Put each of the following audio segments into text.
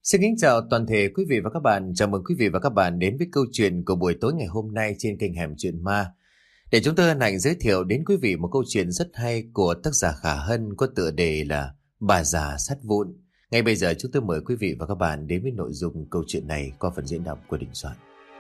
Xin kính chào toàn thể quý vị và các bạn. Chào mừng quý vị và các bạn đến với câu chuyện của buổi tối ngày hôm nay trên kênh Hẻm Chuyện Ma. Để chúng tôi hân hạnh giới thiệu đến quý vị một câu chuyện rất hay của tác giả Khả Hân có tựa đề là Bà già sắt vụn. Ngay bây giờ chúng tôi mời quý vị và các bạn đến với nội dung câu chuyện này qua phần diễn đọc của Đình Soạn.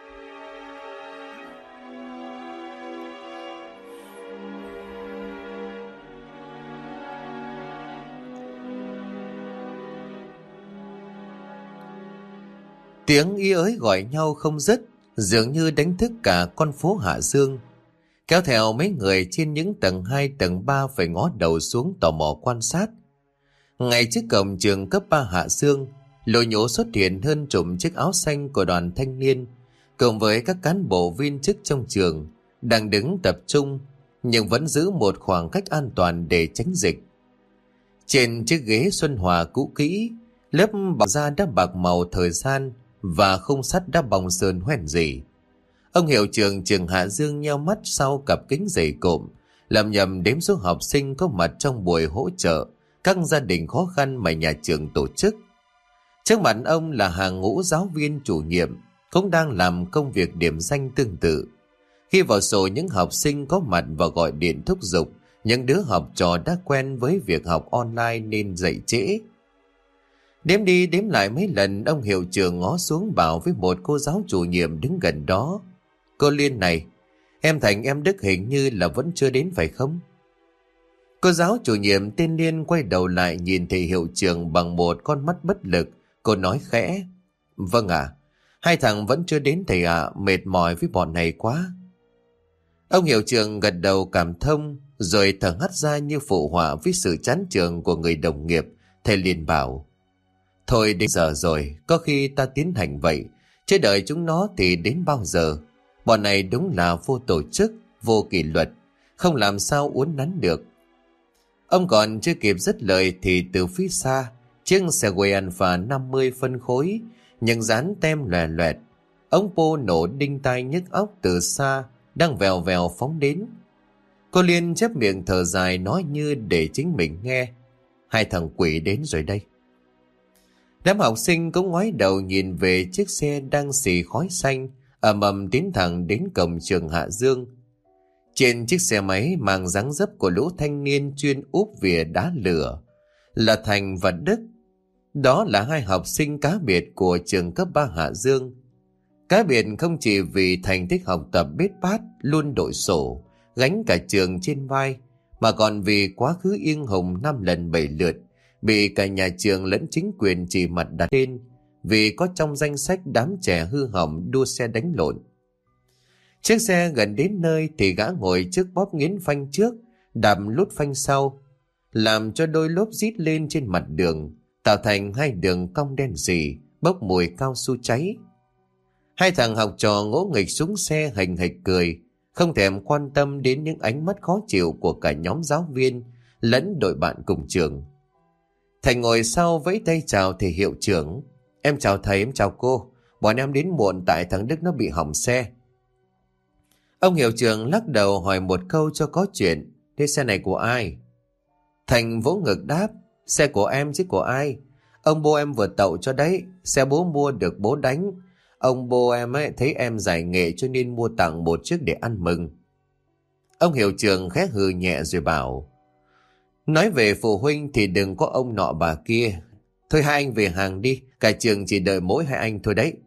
Tiếng ý ới gọi nhau không dứt, dường như đánh thức cả con phố Hạ Dương. Kéo theo mấy người trên những tầng 2, tầng 3 phải ngó đầu xuống tò mò quan sát. Ngay trước cổng trường cấp 3 Hạ Dương, lồi nhố xuất hiện hơn chục chiếc áo xanh của đoàn thanh niên, cùng với các cán bộ viên chức trong trường, đang đứng tập trung, nhưng vẫn giữ một khoảng cách an toàn để tránh dịch. Trên chiếc ghế Xuân Hòa cũ kỹ, lớp bọc da đã bạc màu thời gian, và khung sắt đã bong sơn hoen rỉ. Ông hiệu trưởng trường Hạ Dương nheo mắt sau cặp kính dày cộm, lầm nhầm đếm số học sinh có mặt trong buổi hỗ trợ các gia đình khó khăn mà nhà trường tổ chức. Trước mặt ông là hàng ngũ giáo viên chủ nhiệm cũng đang làm công việc điểm danh tương tự. Khi vào sổ những học sinh có mặt và gọi điện thúc giục, những đứa học trò đã quen với việc học online nên dậy trễ. Đếm đi đếm lại mấy lần, ông hiệu trưởng ngó xuống bảo với một cô giáo chủ nhiệm đứng gần đó: "Cô Liên này, em Thành em Đức hình như là vẫn chưa đến phải không?" Cô giáo chủ nhiệm tên Liên quay đầu lại nhìn thầy hiệu trưởng bằng một con mắt bất lực. Cô nói khẽ: "Vâng ạ, hai thằng vẫn chưa đến thầy ạ, mệt mỏi với bọn này quá." Ông hiệu trưởng gật đầu cảm thông, rồi thở hắt ra như phụ họa với sự chán chường của người đồng nghiệp. Thầy liền bảo: "Thôi đến giờ rồi, có khi ta tiến hành vậy, chứ đợi chúng nó thì đến bao giờ? Bọn này đúng là vô tổ chức, vô kỷ luật, không làm sao uốn nắn được." Ông còn chưa kịp dứt lời thì từ phía xa, chiếc Segway Alpha 50 phân khối, nhưng dán tem lòe loẹt, ống pô nổ đinh tai nhức óc từ xa, đang vèo vèo phóng đến. Cô Liên chép miệng thở dài nói như để chính mình nghe: "Hai thằng quỷ đến rồi đây." Đám học sinh cũng ngoái đầu nhìn về chiếc xe đang xì khói xanh, ầm ầm tiến thẳng đến cổng trường Hạ Dương. Trên chiếc xe máy mang dáng dấp của lũ thanh niên chuyên úp vỉa đá lửa là Thành và Đức. Đó là hai học sinh cá biệt của trường cấp 3 Hạ Dương. Cá biệt không chỉ vì Thành thích học tập bết bát, luôn đội sổ, gánh cả trường trên vai, mà còn vì quá khứ英hùng 5 lần 7 lượt, bị cả nhà trường lẫn chính quyền chỉ mặt đặt tên vì có trong danh sách đám trẻ hư hỏng đua xe đánh lộn. Chiếc xe gần đến nơi thì gã ngồi trước bóp nghiến phanh trước, đạp lút phanh sau, làm cho đôi lốp rít lên trên mặt đường, tạo thành hai đường cong đen sì, bốc mùi cao su cháy. Hai thằng học trò ngỗ nghịch xuống xe hành hạch cười, không thèm quan tâm đến những ánh mắt khó chịu của cả nhóm giáo viên lẫn đội bạn cùng trường. Thành ngồi sau vẫy tay chào thầy hiệu trưởng: "Em chào thầy, em chào cô. Bọn em đến muộn tại thằng Đức nó bị hỏng xe." Ông hiệu trưởng lắc đầu hỏi một câu cho có chuyện: "Thế xe này của ai?" Thành vỗ ngực đáp: "Xe của em chứ của ai. Ông bố em vừa tậu cho đấy. Xe bố mua được bố đánh. Ông bố em ấy thấy em giải nghệ cho nên mua tặng một chiếc để ăn mừng." Ông hiệu trưởng khẽ hừ nhẹ rồi bảo: "Nói về phụ huynh thì đừng có ông nọ bà kia. Thôi hai anh về hàng đi, cả trường chỉ đợi mỗi hai anh thôi đấy."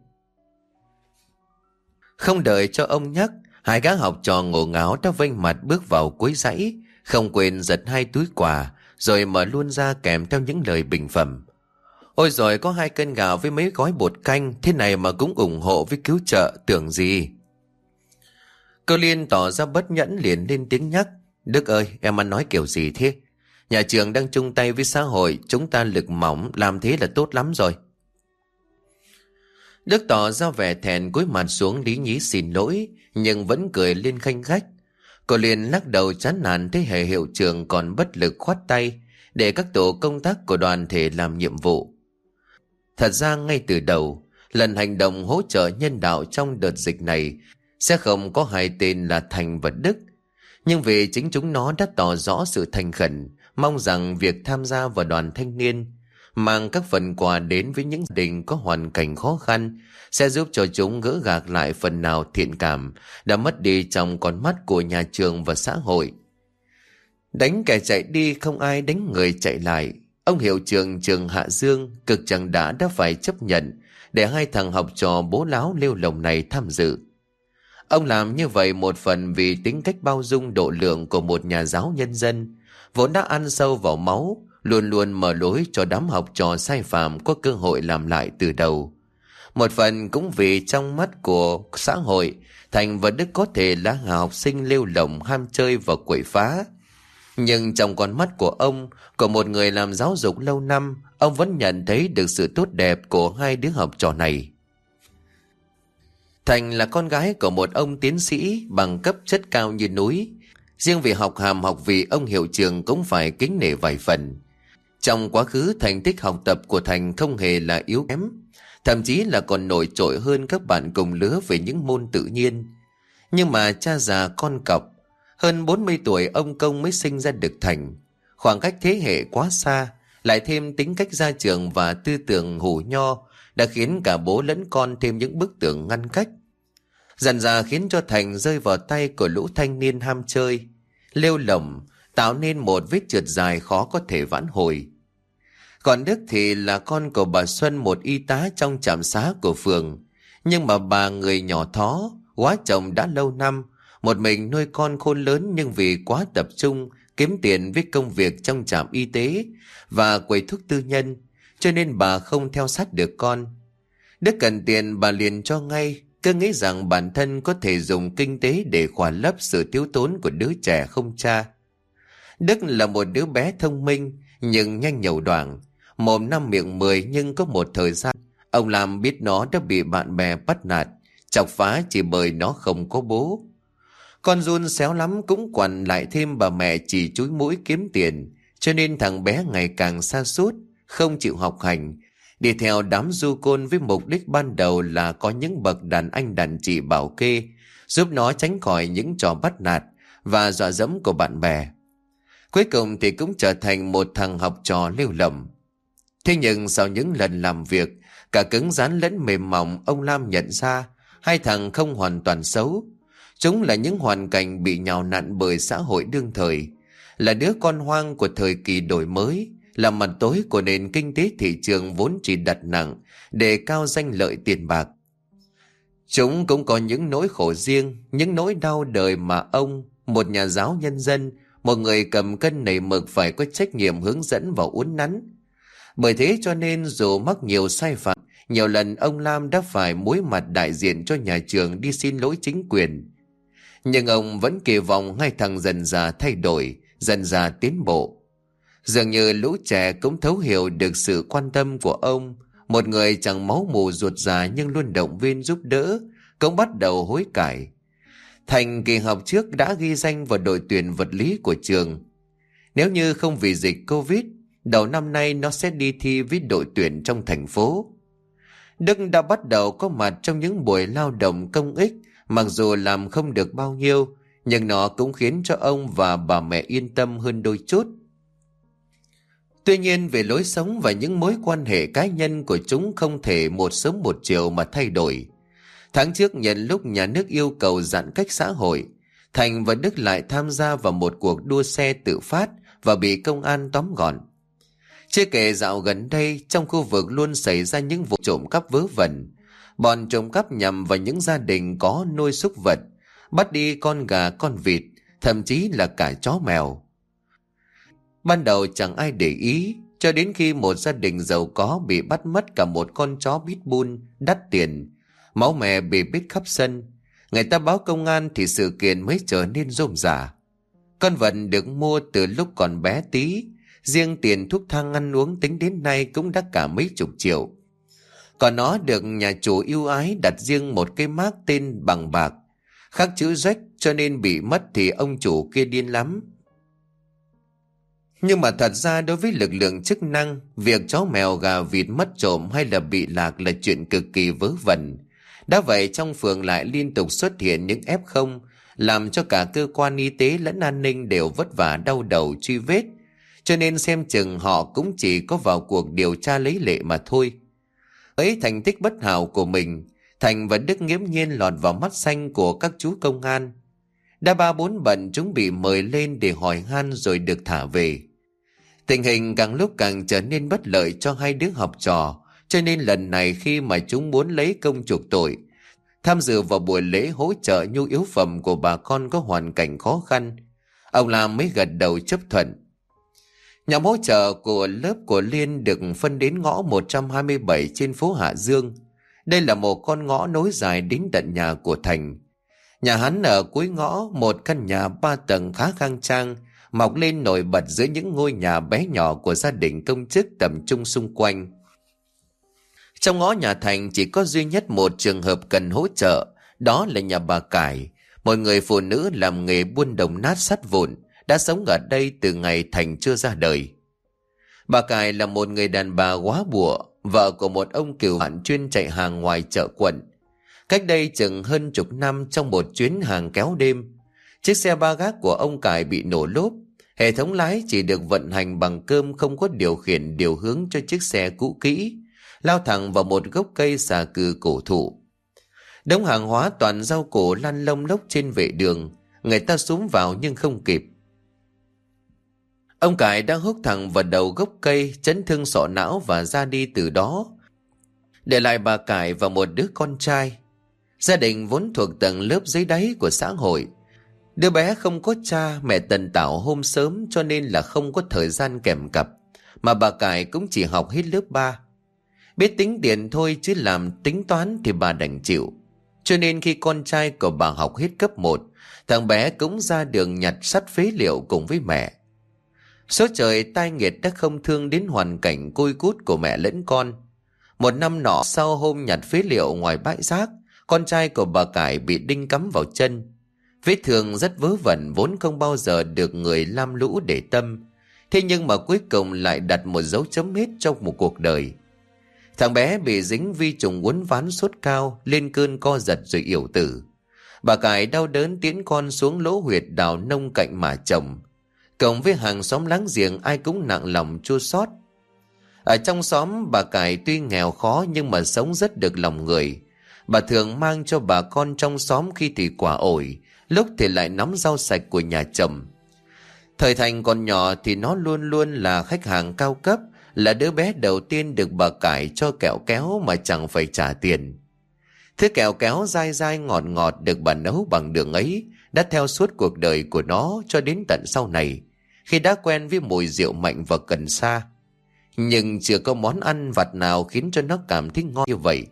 Không đợi cho ông nhắc, hai gã học trò ngổ ngáo đã vênh mặt bước vào cuối dãy, không quên giật hai túi quà, rồi mở luôn ra kèm theo những lời bình phẩm: "Ôi rồi có 2 cân gạo với mấy gói bột canh, thế này mà cũng ủng hộ với cứu trợ, tưởng gì." Cô Liên tỏ ra bất nhẫn liền lên tiếng nhắc: "Đức ơi, em ăn nói kiểu gì thế? Nhà trường đang chung tay với xã hội, chúng ta lực mỏng, làm thế là tốt lắm rồi." Đức tỏ ra vẻ thẹn cúi mặt xuống lý nhí xin lỗi, nhưng vẫn cười lên khanh khách. Cô Liên lắc đầu chán nản thấy hệ hiệu trưởng còn bất lực khoát tay để các tổ công tác của đoàn thể làm nhiệm vụ. Thật ra ngay từ đầu, lần hành động hỗ trợ nhân đạo trong đợt dịch này sẽ không có hai tên là Thành và Đức. Nhưng vì chính chúng nó đã tỏ rõ sự thành khẩn, mong rằng việc tham gia vào đoàn thanh niên mang các phần quà đến với những gia đình có hoàn cảnh khó khăn, sẽ giúp cho chúng gỡ gạc lại phần nào thiện cảm đã mất đi trong con mắt của nhà trường và xã hội. Đánh kẻ chạy đi không ai đánh người chạy lại. Ông hiệu trưởng trường Hạ Dương cực chẳng đã phải chấp nhận để hai thằng học trò bố láo lêu lồng này tham dự. Ông làm như vậy một phần vì tính cách bao dung độ lượng của một nhà giáo nhân dân, vốn đã ăn sâu vào máu, luôn luôn mở lối cho đám học trò sai phạm có cơ hội làm lại từ đầu. Một phần cũng vì trong mắt của xã hội, Thành và Đức có thể là học sinh lêu lồng, ham chơi và quậy phá. Nhưng trong con mắt của ông, của một người làm giáo dục lâu năm, ông vẫn nhận thấy được sự tốt đẹp của hai đứa học trò này. Thành là con gái của một ông tiến sĩ bằng cấp chất cao như núi. Riêng vì học hàm học vị, ông hiệu trưởng cũng phải kính nể vài phần. Trong quá khứ, thành tích học tập của Thành không hề là yếu kém, thậm chí là còn nổi trội hơn các bạn cùng lứa về những môn tự nhiên. Nhưng mà cha già con cọc, hơn 40 tuổi ông Công mới sinh ra được Thành. Khoảng cách thế hệ quá xa, lại thêm tính cách gia trưởng và tư tưởng hủ nho, đã khiến cả bố lẫn con thêm những bức tường ngăn cách. Dần dà khiến cho Thành rơi vào tay của lũ thanh niên ham chơi, lêu lổng, tạo nên một vết trượt dài khó có thể vãn hồi. Còn Đức thì là con của bà Xuân, một y tá trong trạm xá của phường. Nhưng mà bà người nhỏ thó, quá chồng đã lâu năm, một mình nuôi con khôn lớn, nhưng vì quá tập trung kiếm tiền với công việc trong trạm y tế và quầy thuốc tư nhân, cho nên bà không theo sát được con. Đức cần tiền bà liền cho ngay, cứ nghĩ rằng bản thân có thể dùng kinh tế để khỏa lấp sự thiếu thốn của đứa trẻ không cha. Đức là một đứa bé thông minh nhưng nhanh nhẩu đoảng, mồm năm miệng mười, nhưng có một thời gian ông làm biết nó đã bị bạn bè bắt nạt, chọc phá chỉ bởi nó không có bố. Con run xéo lắm cũng quằn lại thêm bà mẹ chỉ chúi mũi kiếm tiền, cho nên thằng bé ngày càng sa sút, không chịu học hành, đi theo đám du côn với mục đích ban đầu là có những bậc đàn anh đàn chị bảo kê, giúp nó tránh khỏi những trò bắt nạt và dọa dẫm của bạn bè. Cuối cùng thì cũng trở thành một thằng học trò lêu lổng. Thế nhưng sau những lần làm việc, cả cứng rắn lẫn mềm mỏng, ông Lam nhận ra hai thằng không hoàn toàn xấu. Chúng là những hoàn cảnh bị nhào nặn bởi xã hội đương thời, là đứa con hoang của thời kỳ đổi mới, là mặt tối của nền kinh tế thị trường vốn chỉ đặt nặng để cao danh lợi tiền bạc. Chúng cũng có những nỗi khổ riêng, những nỗi đau đời mà ông, một nhà giáo nhân dân, một người cầm cân nảy mực, phải có trách nhiệm hướng dẫn và uốn nắn. Bởi thế cho nên dù mắc nhiều sai phạm, nhiều lần ông Lam đã phải muối mặt đại diện cho nhà trường đi xin lỗi chính quyền. Nhưng ông vẫn kỳ vọng hai thằng dần dà thay đổi, dần dà tiến bộ. Dường như lũ trẻ cũng thấu hiểu được sự quan tâm của ông, một người chẳng máu mù ruột già nhưng luôn động viên giúp đỡ, cũng bắt đầu hối cải. Thành kỳ học trước đã ghi danh vào đội tuyển vật lý của trường. Nếu như không vì dịch Covid, đầu năm nay nó sẽ đi thi với đội tuyển trong thành phố. Đức đã bắt đầu có mặt trong những buổi lao động công ích, mặc dù làm không được bao nhiêu, nhưng nó cũng khiến cho ông và bà mẹ yên tâm hơn đôi chút. Tuy nhiên về lối sống và những mối quan hệ cá nhân của chúng không thể một sớm một chiều mà thay đổi. Tháng trước, nhận lúc nhà nước yêu cầu giãn cách xã hội, Thành và Đức lại tham gia vào một cuộc đua xe tự phát và bị công an tóm gọn. Chưa kể dạo gần đây trong khu vực luôn xảy ra những vụ trộm cắp vớ vẩn. Bọn trộm cắp nhằm vào những gia đình có nuôi súc vật, bắt đi con gà con vịt, thậm chí là cả chó mèo. Ban đầu chẳng ai để ý, cho đến khi một gia đình giàu có bị bắt mất cả một con chó pitbull đắt tiền, máu me bê bết khắp sân. Người ta báo công an thì sự kiện mới trở nên rôm rả. Con vật được mua từ lúc còn bé tí, riêng tiền thuốc thang ăn uống tính đến nay cũng đã cả mấy chục triệu. Còn nó được nhà chủ ưu ái đặt riêng một cái mác tên bằng bạc, khắc chữ Jack, cho nên bị mất thì ông chủ kia điên lắm. Nhưng mà thật ra đối với lực lượng chức năng, việc chó mèo gà vịt mất trộm hay là bị lạc là chuyện cực kỳ vớ vẩn. Đã vậy trong phường lại liên tục xuất hiện những F0, làm cho cả cơ quan y tế lẫn an ninh đều vất vả đau đầu truy vết. cho nên xem chừng họ cũng chỉ có vào cuộc điều tra lấy lệ mà thôi. Ấy thành tích bất hảo của mình, Thành và Đức nghiễm nhiên lọt vào mắt xanh của các chú công an. Đã 3-4 bận chúng bị mời lên để hỏi han rồi được thả về. Tình hình càng lúc càng trở nên bất lợi cho hai đứa học trò, cho nên lần này khi mà chúng muốn lấy công chuộc tội, tham dự vào buổi lễ hỗ trợ nhu yếu phẩm của bà con có hoàn cảnh khó khăn, ông Lam mới gật đầu chấp thuận. Nhóm hỗ trợ của lớp của Liên được phân đến ngõ 127 trên phố Hạ Dương. Đây là một con ngõ nối dài đến tận nhà của Thành. Nhà hắn ở cuối ngõ, một căn nhà 3 tầng khá khang trang, mọc lên nổi bật giữa những ngôi nhà bé nhỏ của gia đình công chức tầm trung xung quanh. Trong ngõ nhà Thành chỉ có duy nhất một trường hợp cần hỗ trợ, đó là nhà bà Cải, một người phụ nữ làm nghề buôn đồng nát sắt vụn, đã sống ở đây từ ngày Thành chưa ra đời. Bà Cải là một người đàn bà góa bụa, vợ của một ông cừu hạn chuyên chạy hàng ngoài chợ quận. Cách đây chừng hơn chục năm, trong một chuyến hàng kéo đêm, chiếc xe ba gác của ông Cải bị nổ lốp. Hệ thống lái chỉ được vận hành bằng cơm, không có điều khiển điều hướng cho chiếc xe cũ kỹ, lao thẳng vào một gốc cây xà cừ cổ thụ. Đống hàng hóa toàn rau củ lăn lông lốc trên vệ đường, người ta xúm vào nhưng không kịp. Ông Cải đang húc thẳng vào đầu gốc cây, chấn thương sọ não và ra đi từ đó, để lại bà Cải và một đứa con trai. Gia đình vốn thuộc tầng lớp dưới đáy của xã hội. Đứa bé không có cha, mẹ tần tảo hôm sớm cho nên là không có thời gian kèm cặp, mà bà Cải cũng chỉ học hết lớp 3. Biết tính tiền thôi chứ làm tính toán thì bà đành chịu. Cho nên khi con trai của bà học hết cấp 1, thằng bé cũng ra đường nhặt sắt phế liệu cùng với mẹ. Số trời tai nghiệt đã không thương đến hoàn cảnh côi cút của mẹ lẫn con. Một năm nọ, sau hôm nhặt phế liệu ngoài bãi rác, con trai của bà Cải bị đinh cắm vào chân. Vết thương rất vớ vẩn, vốn không bao giờ được người lam lũ để tâm. Thế nhưng mà cuối cùng lại đặt một dấu chấm hết trong một cuộc đời. Thằng bé bị dính vi trùng uốn ván sốt cao, lên cơn co giật rồi yểu tử. Bà Cải đau đớn tiễn con xuống lỗ huyệt đào nông cạnh mà trồng. Cộng với hàng xóm láng giềng ai cũng nặng lòng chua xót. Ở trong xóm, bà Cải tuy nghèo khó nhưng mà sống rất được lòng người. Bà thường mang cho bà con trong xóm khi thì quả ổi, lúc thì lại nắm rau sạch của nhà chồng. Thời Thành còn nhỏ thì nó luôn luôn là khách hàng cao cấp, là đứa bé đầu tiên được bà Cải cho kẹo kéo mà chẳng phải trả tiền. Thứ kẹo kéo dai dai ngọt ngọt được bà nấu bằng đường ấy đã theo suốt cuộc đời của nó cho đến tận sau này, khi đã quen với mùi rượu mạnh và cần sa. Nhưng chưa có món ăn vặt nào khiến cho nó cảm thấy ngon như vậy.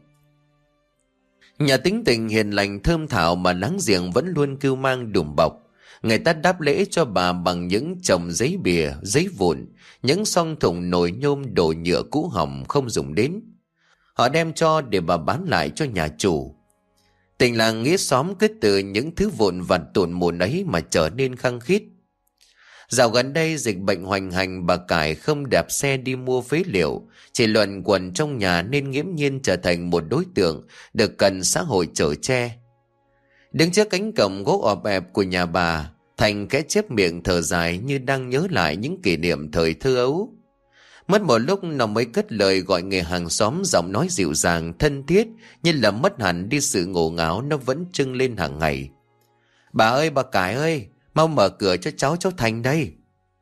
Nhà tính tình hiền lành thơm thảo mà láng giềng vẫn luôn cưu mang đùm bọc. Người ta đáp lễ cho bà bằng những chồng giấy bìa, giấy vụn, những xoong thùng nồi nhôm đồ nhựa cũ hỏng không dùng đến. Họ đem cho để bà bán lại cho nhà chủ. Tình làng nghĩa xóm cứ từ những thứ vụn vặt tổn mồn ấy mà trở nên khăng khít. Dạo gần đây dịch bệnh hoành hành, bà Cải không đạp xe đi mua phế liệu, chỉ luẩn quẩn trong nhà nên nghiễm nhiên trở thành một đối tượng được cần xã hội chở che. Đứng trước cánh cổng gỗ ọp ẹp của nhà bà, Thành khẽ chép miệng thở dài như đang nhớ lại những kỷ niệm thời thơ ấu. Mất một lúc nó mới cất lời gọi người hàng xóm, giọng nói dịu dàng, thân thiết, như là mất hẳn đi sự ngổ ngáo nó vẫn trưng lên hàng ngày. Bà ơi, bà Cải ơi, mau mở cửa cho cháu Thành đây.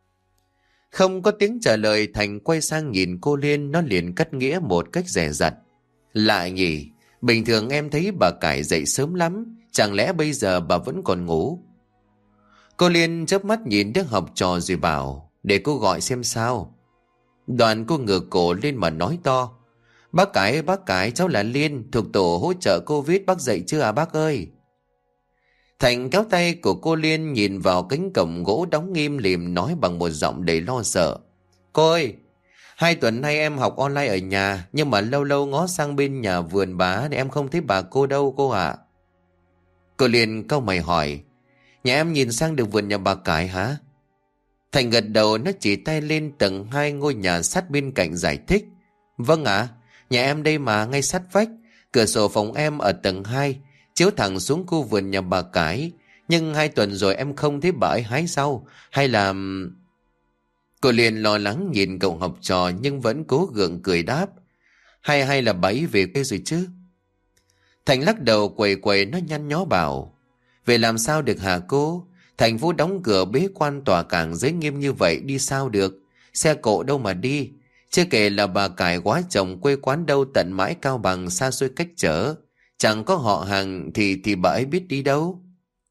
Không có tiếng trả lời, Thành quay sang nhìn cô Liên, nó liền cắt nghĩa một cách dè dặt. Lạ nhỉ, bình thường em thấy bà Cải dậy sớm lắm, chẳng lẽ bây giờ bà vẫn còn ngủ? Cô Liên chớp mắt nhìn đứa học trò rồi bảo, để cô gọi xem sao. Đoàn cô ngửa cổ lên mà nói to, bác Cải, cháu là Liên, thuộc tổ hỗ trợ Covid, bác dậy chưa à bác ơi? Thành kéo tay của cô Liên nhìn vào cánh cổng gỗ đóng nghiêm lìm, nói bằng một giọng đầy lo sợ. Cô ơi, 2 tuần nay em học online ở nhà, nhưng mà lâu lâu ngó sang bên nhà vườn bà thì em không thấy bà cô đâu cô ạ. Cô Liên cau mày hỏi, nhà em nhìn sang được vườn nhà bà Cải hả? Thành gật đầu, nó chỉ tay lên tầng 2 ngôi nhà sát bên cạnh giải thích. Vâng ạ, nhà em đây mà, ngay sát vách, cửa sổ phòng em ở tầng 2, chiếu thẳng xuống khu vườn nhà bà Cải. Nhưng 2 tuần rồi em không thấy bà ấy hái rau, hay là... Cô liền lo lắng nhìn cậu học trò nhưng vẫn cố gượng cười đáp. Hay là bà ấy về quê rồi chứ? Thành lắc đầu quầy quầy nó nhăn nhó bảo. Về làm sao được hả cô? Thành phố đóng cửa bế quan tòa cảng giới nghiêm như vậy đi sao được? Xe cộ đâu mà đi? Chưa kể là bà cải quá chồng quê quán đâu tận mãi Cao Bằng xa xôi cách trở. Chẳng có họ hàng thì bà ấy biết đi đâu.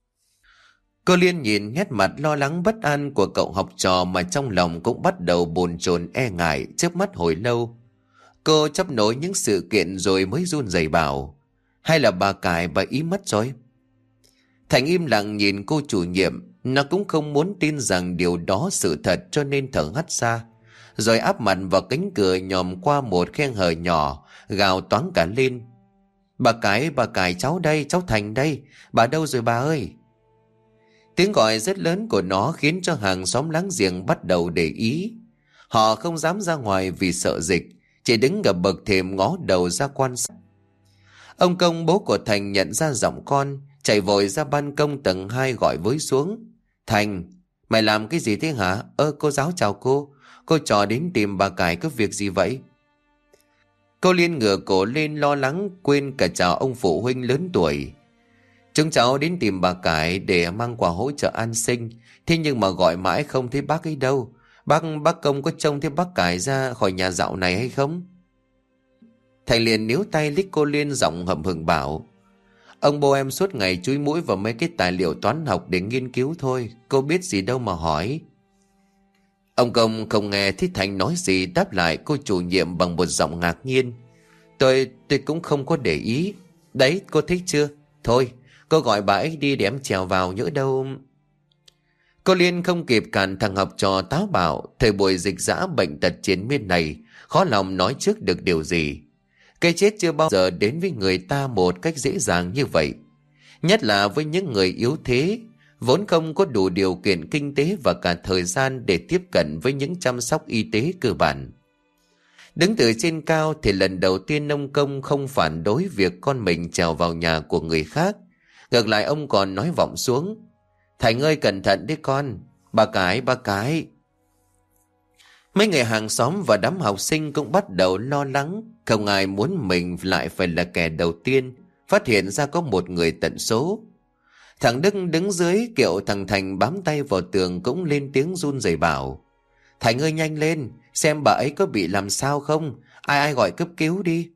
Cô Liên nhìn nét mặt lo lắng bất an của cậu học trò mà trong lòng cũng bắt đầu bồn chồn e ngại chớp mắt hồi lâu. Cô chấp nối những sự kiện rồi mới run rẩy bảo. Hay là bà cải bà ý mất rồi? Thành im lặng nhìn cô chủ nhiệm. Nó cũng không muốn tin rằng điều đó sự thật cho nên thở hắt ra. Rồi áp mặt vào cánh cửa nhòm qua một khe hở nhỏ, gào toáng cả lên. Bà cải cháu đây, cháu Thành đây. Bà đâu rồi bà ơi? Tiếng gọi rất lớn của nó khiến cho hàng xóm láng giềng bắt đầu để ý. Họ không dám ra ngoài vì sợ dịch, chỉ đứng ở bậc thềm ngó đầu ra quan sát. Ông Công bố của Thành nhận ra giọng con, chạy vội ra ban công tầng 2 gọi với xuống. Thành, mày làm cái gì thế hả? Cô giáo chào cô. Cô trò đến tìm bà cải có việc gì vậy? Cô Liên ngửa cổ lên lo lắng quên cả chào ông phụ huynh lớn tuổi. Chúng cháu đến tìm bà cải để mang quà hỗ trợ an sinh. Thế nhưng mà gọi mãi không thấy bác ấy đâu. Bác Công có trông thấy bác cải ra khỏi nhà dạo này hay không? Thành liền níu tay liếc cô Liên giọng hậm hực bảo. Ông bố em suốt ngày chúi mũi vào mấy cái tài liệu toán học để nghiên cứu thôi. Cô biết gì đâu mà hỏi. Ông Công không nghe thấy Thành nói gì, đáp lại cô chủ nhiệm bằng một giọng ngạc nhiên. Tôi cũng không có để ý. Đấy, cô thích chưa? Thôi, cô gọi bà ấy đi để em trèo vào nhỡ đâu. Cô Liên không kịp cản thằng học trò táo bạo. Thời buổi dịch dã bệnh tật chiến miên này, khó lòng nói trước được điều gì. Cái chết chưa bao giờ đến với người ta một cách dễ dàng như vậy. Nhất là với những người yếu thế, vốn không có đủ điều kiện kinh tế và cả thời gian để tiếp cận với những chăm sóc y tế cơ bản. Đứng từ trên cao thì lần đầu tiên ông Công không phản đối việc con mình trèo vào nhà của người khác. Ngược lại ông còn nói vọng xuống. Thành ơi cẩn thận đấy con, bà cái. Mấy người hàng xóm và đám học sinh cũng bắt đầu lo lắng. Không ai muốn mình lại phải là kẻ đầu tiên phát hiện ra có một người tận số. Thằng Đức đứng dưới kiệu thằng Thành bám tay vào tường cũng lên tiếng run rẩy bảo. Thành ơi nhanh lên, xem bà ấy có bị làm sao không, ai gọi cấp cứu đi.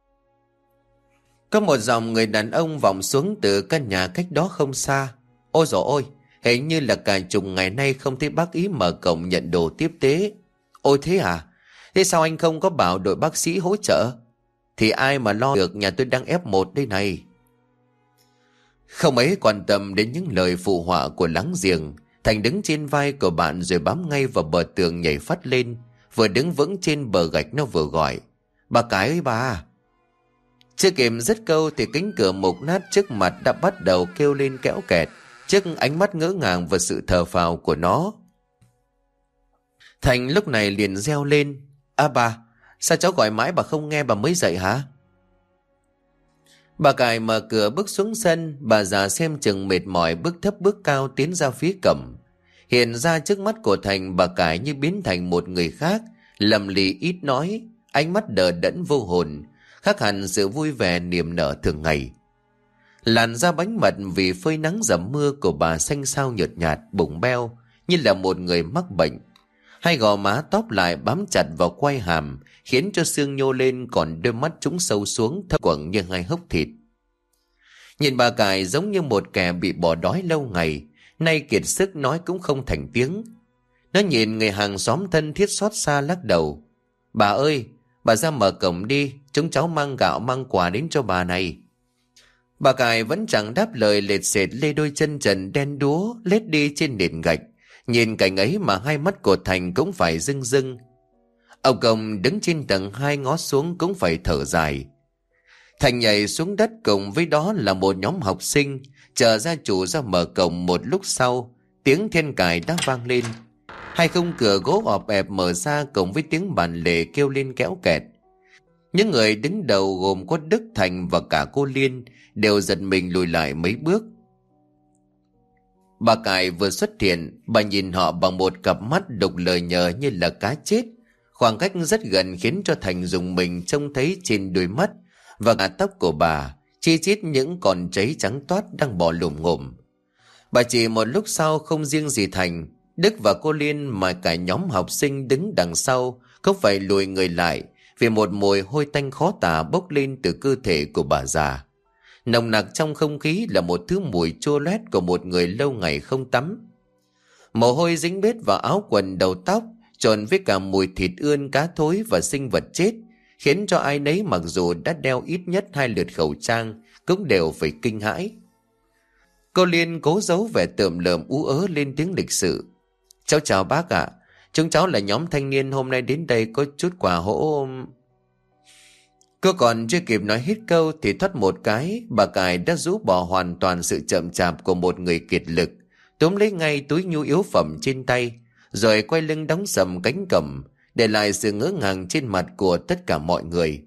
Có một dòng người đàn ông vọng xuống từ căn nhà cách đó không xa. Ôi dồi ôi, hình như là cả chục ngày nay không thấy bác ý mở cổng nhận đồ tiếp tế. Ôi thế à? Thế sao anh không có bảo đội bác sĩ hỗ trợ? Thì ai mà lo được, nhà tôi đang F1 đây này. Không ấy quan tâm đến những lời phụ họa của láng giềng, Thành đứng trên vai của bạn rồi bám ngay vào bờ tường nhảy phát lên. Vừa đứng vững trên bờ gạch nó vừa gọi. Bà cái ơi bà! Chưa kịp dứt câu thì cánh cửa mục nát trước mặt đã bắt đầu kêu lên kéo kẹt trước ánh mắt ngỡ ngàng và sự thờ phào của nó. Thành lúc này liền reo lên. Bà, sao cháu gọi mãi bà không nghe, bà mới dậy hả? Bà cài mở cửa bước xuống sân. Bà già xem chừng mệt mỏi bước thấp bước cao tiến ra phía cổng. Hiện ra trước mắt của Thành, bà cài như biến thành một người khác, lầm lì ít nói, ánh mắt đờ đẫn vô hồn, khác hẳn sự vui vẻ niềm nở thường ngày. Làn da bánh mật vì phơi nắng dầm mưa của bà xanh xao nhợt nhạt, bụng beo như là một người mắc bệnh. Hai gò má tóp lại bám chặt vào quai hàm, khiến cho xương nhô lên, còn đôi mắt trũng sâu xuống thấp quầng như hai hốc thịt. Nhìn bà cài giống như một kẻ bị bỏ đói lâu ngày, nay kiệt sức nói cũng không thành tiếng. Nó nhìn người hàng xóm thân thiết xót xa lắc đầu. Bà ơi, bà ra mở cổng đi, chúng cháu mang gạo mang quà đến cho bà này. Bà cài vẫn chẳng đáp lời, lệt xệt lê đôi chân trần đen đúa lết đi trên nền gạch. Nhìn cảnh ấy mà hai mắt của Thành cũng phải rưng rưng. Ông Công đứng trên tầng 2 ngó xuống cũng phải thở dài. Thành nhảy xuống đất cùng với đó là một nhóm học sinh. Chờ gia chủ ra mở cổng một lúc sau, tiếng then cài đã vang lên. Hai khung cửa gỗ ọp ẹp mở ra cùng với tiếng bàn lề kêu lên kéo kẹt. Những người đứng đầu gồm có Đức, Thành và cả cô Liên đều giật mình lùi lại mấy bước. Bà Cải vừa xuất hiện, bà nhìn họ bằng một cặp mắt đục lờ nhờ như là cá chết. Khoảng cách rất gần khiến cho Thành dùng mình trông thấy trên đôi mắt và cả tóc của bà, chi chít những con cháy trắng toát đang bò lùm ngủm. Bà chỉ một lúc sau không riêng gì Thành, Đức và cô Liên mà cả nhóm học sinh đứng đằng sau không phải lùi người lại vì một mùi hôi tanh khó tả bốc lên từ cơ thể của bà già. Nồng nặc trong không khí là một thứ mùi chua loét của một người lâu ngày không tắm. Mồ hôi dính bết vào áo quần đầu tóc, trộn với cả mùi thịt ươn, cá thối và sinh vật chết, khiến cho ai nấy mặc dù đã đeo ít nhất 2 lượt khẩu trang cũng đều phải kinh hãi. Cô Liên cố giấu vẻ tởm lợm ú ớ lên tiếng lịch sự. Cháu chào bác ạ. Chúng cháu là nhóm thanh niên hôm nay đến đây có chút quà hỗ. Cô còn chưa kịp nói hết câu thì thoát một cái, bà Cải đã rũ bỏ hoàn toàn sự chậm chạp của một người kiệt lực, túm lấy ngay túi nhu yếu phẩm trên tay, rồi quay lưng đóng sầm cánh cổng, để lại sự ngỡ ngàng trên mặt của tất cả mọi người.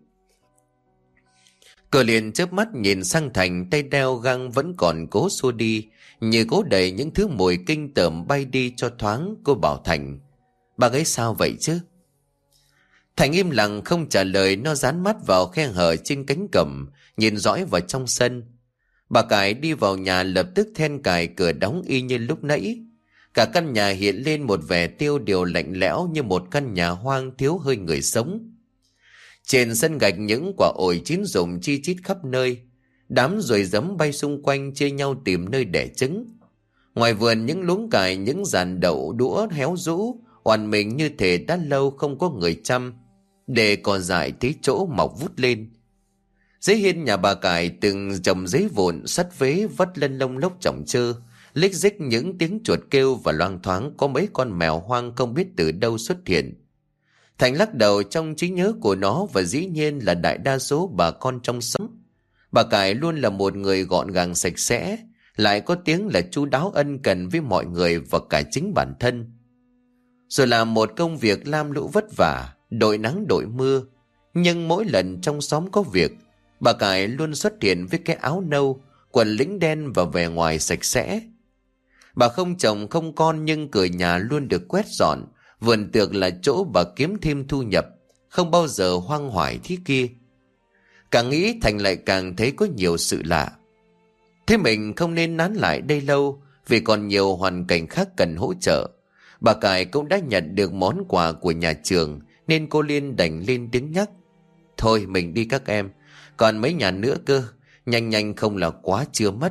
Cô liền chớp mắt nhìn sang Thành, tay đeo găng vẫn còn cố xua đi, như cố đẩy những thứ mùi kinh tởm bay đi cho thoáng. Cô bảo Thành: "Bà ấy sao vậy chứ?" Thành im lặng không trả lời, nó dán mắt vào khe hở trên cánh cổng, nhìn dõi vào trong sân. Bà Cải đi vào nhà lập tức then cài cửa đóng y như lúc nãy. Cả căn nhà hiện lên một vẻ tiêu điều lạnh lẽo như một căn nhà hoang thiếu hơi người sống. Trên sân gạch những quả ổi chín rụng chi chít khắp nơi, đám ruồi giấm bay xung quanh chia nhau tìm nơi đẻ trứng. Ngoài vườn những luống cải, những giàn đậu đũa héo rũ, oằn mình như thể đã lâu không có người chăm, để cỏ dại tí chỗ mọc vút lên. Dưới hiên nhà bà Cải từng chồng giấy vụn, sắt vế vất lên lông lốc chỏng chơ, lích dích những tiếng chuột kêu và loang thoáng có mấy con mèo hoang không biết từ đâu xuất hiện. Thành lắc đầu trong trí nhớ của nó, và dĩ nhiên là đại đa số bà con trong xóm, bà Cải luôn là một người gọn gàng sạch sẽ, lại có tiếng là chu đáo ân cần với mọi người và cả chính bản thân. Rồi làm một công việc lam lũ vất vả, đội nắng đội mưa, nhưng mỗi lần trong xóm có việc, bà Cải luôn xuất hiện với cái áo nâu, quần lĩnh đen và vẻ ngoài sạch sẽ. Bà không chồng không con nhưng cửa nhà luôn được quét dọn, vườn tược là chỗ bà kiếm thêm thu nhập, không bao giờ hoang hoải thế kia. Càng nghĩ Thành lại càng thấy có nhiều sự lạ. Thế mình không nên nán lại đây lâu, vì còn nhiều hoàn cảnh khác cần hỗ trợ. Bà Cải cũng đã nhận được món quà của nhà trường, nên cô Liên đành lên tiếng nhắc: "Thôi mình đi các em, còn mấy nhà nữa cơ, nhanh nhanh không là quá chưa mất."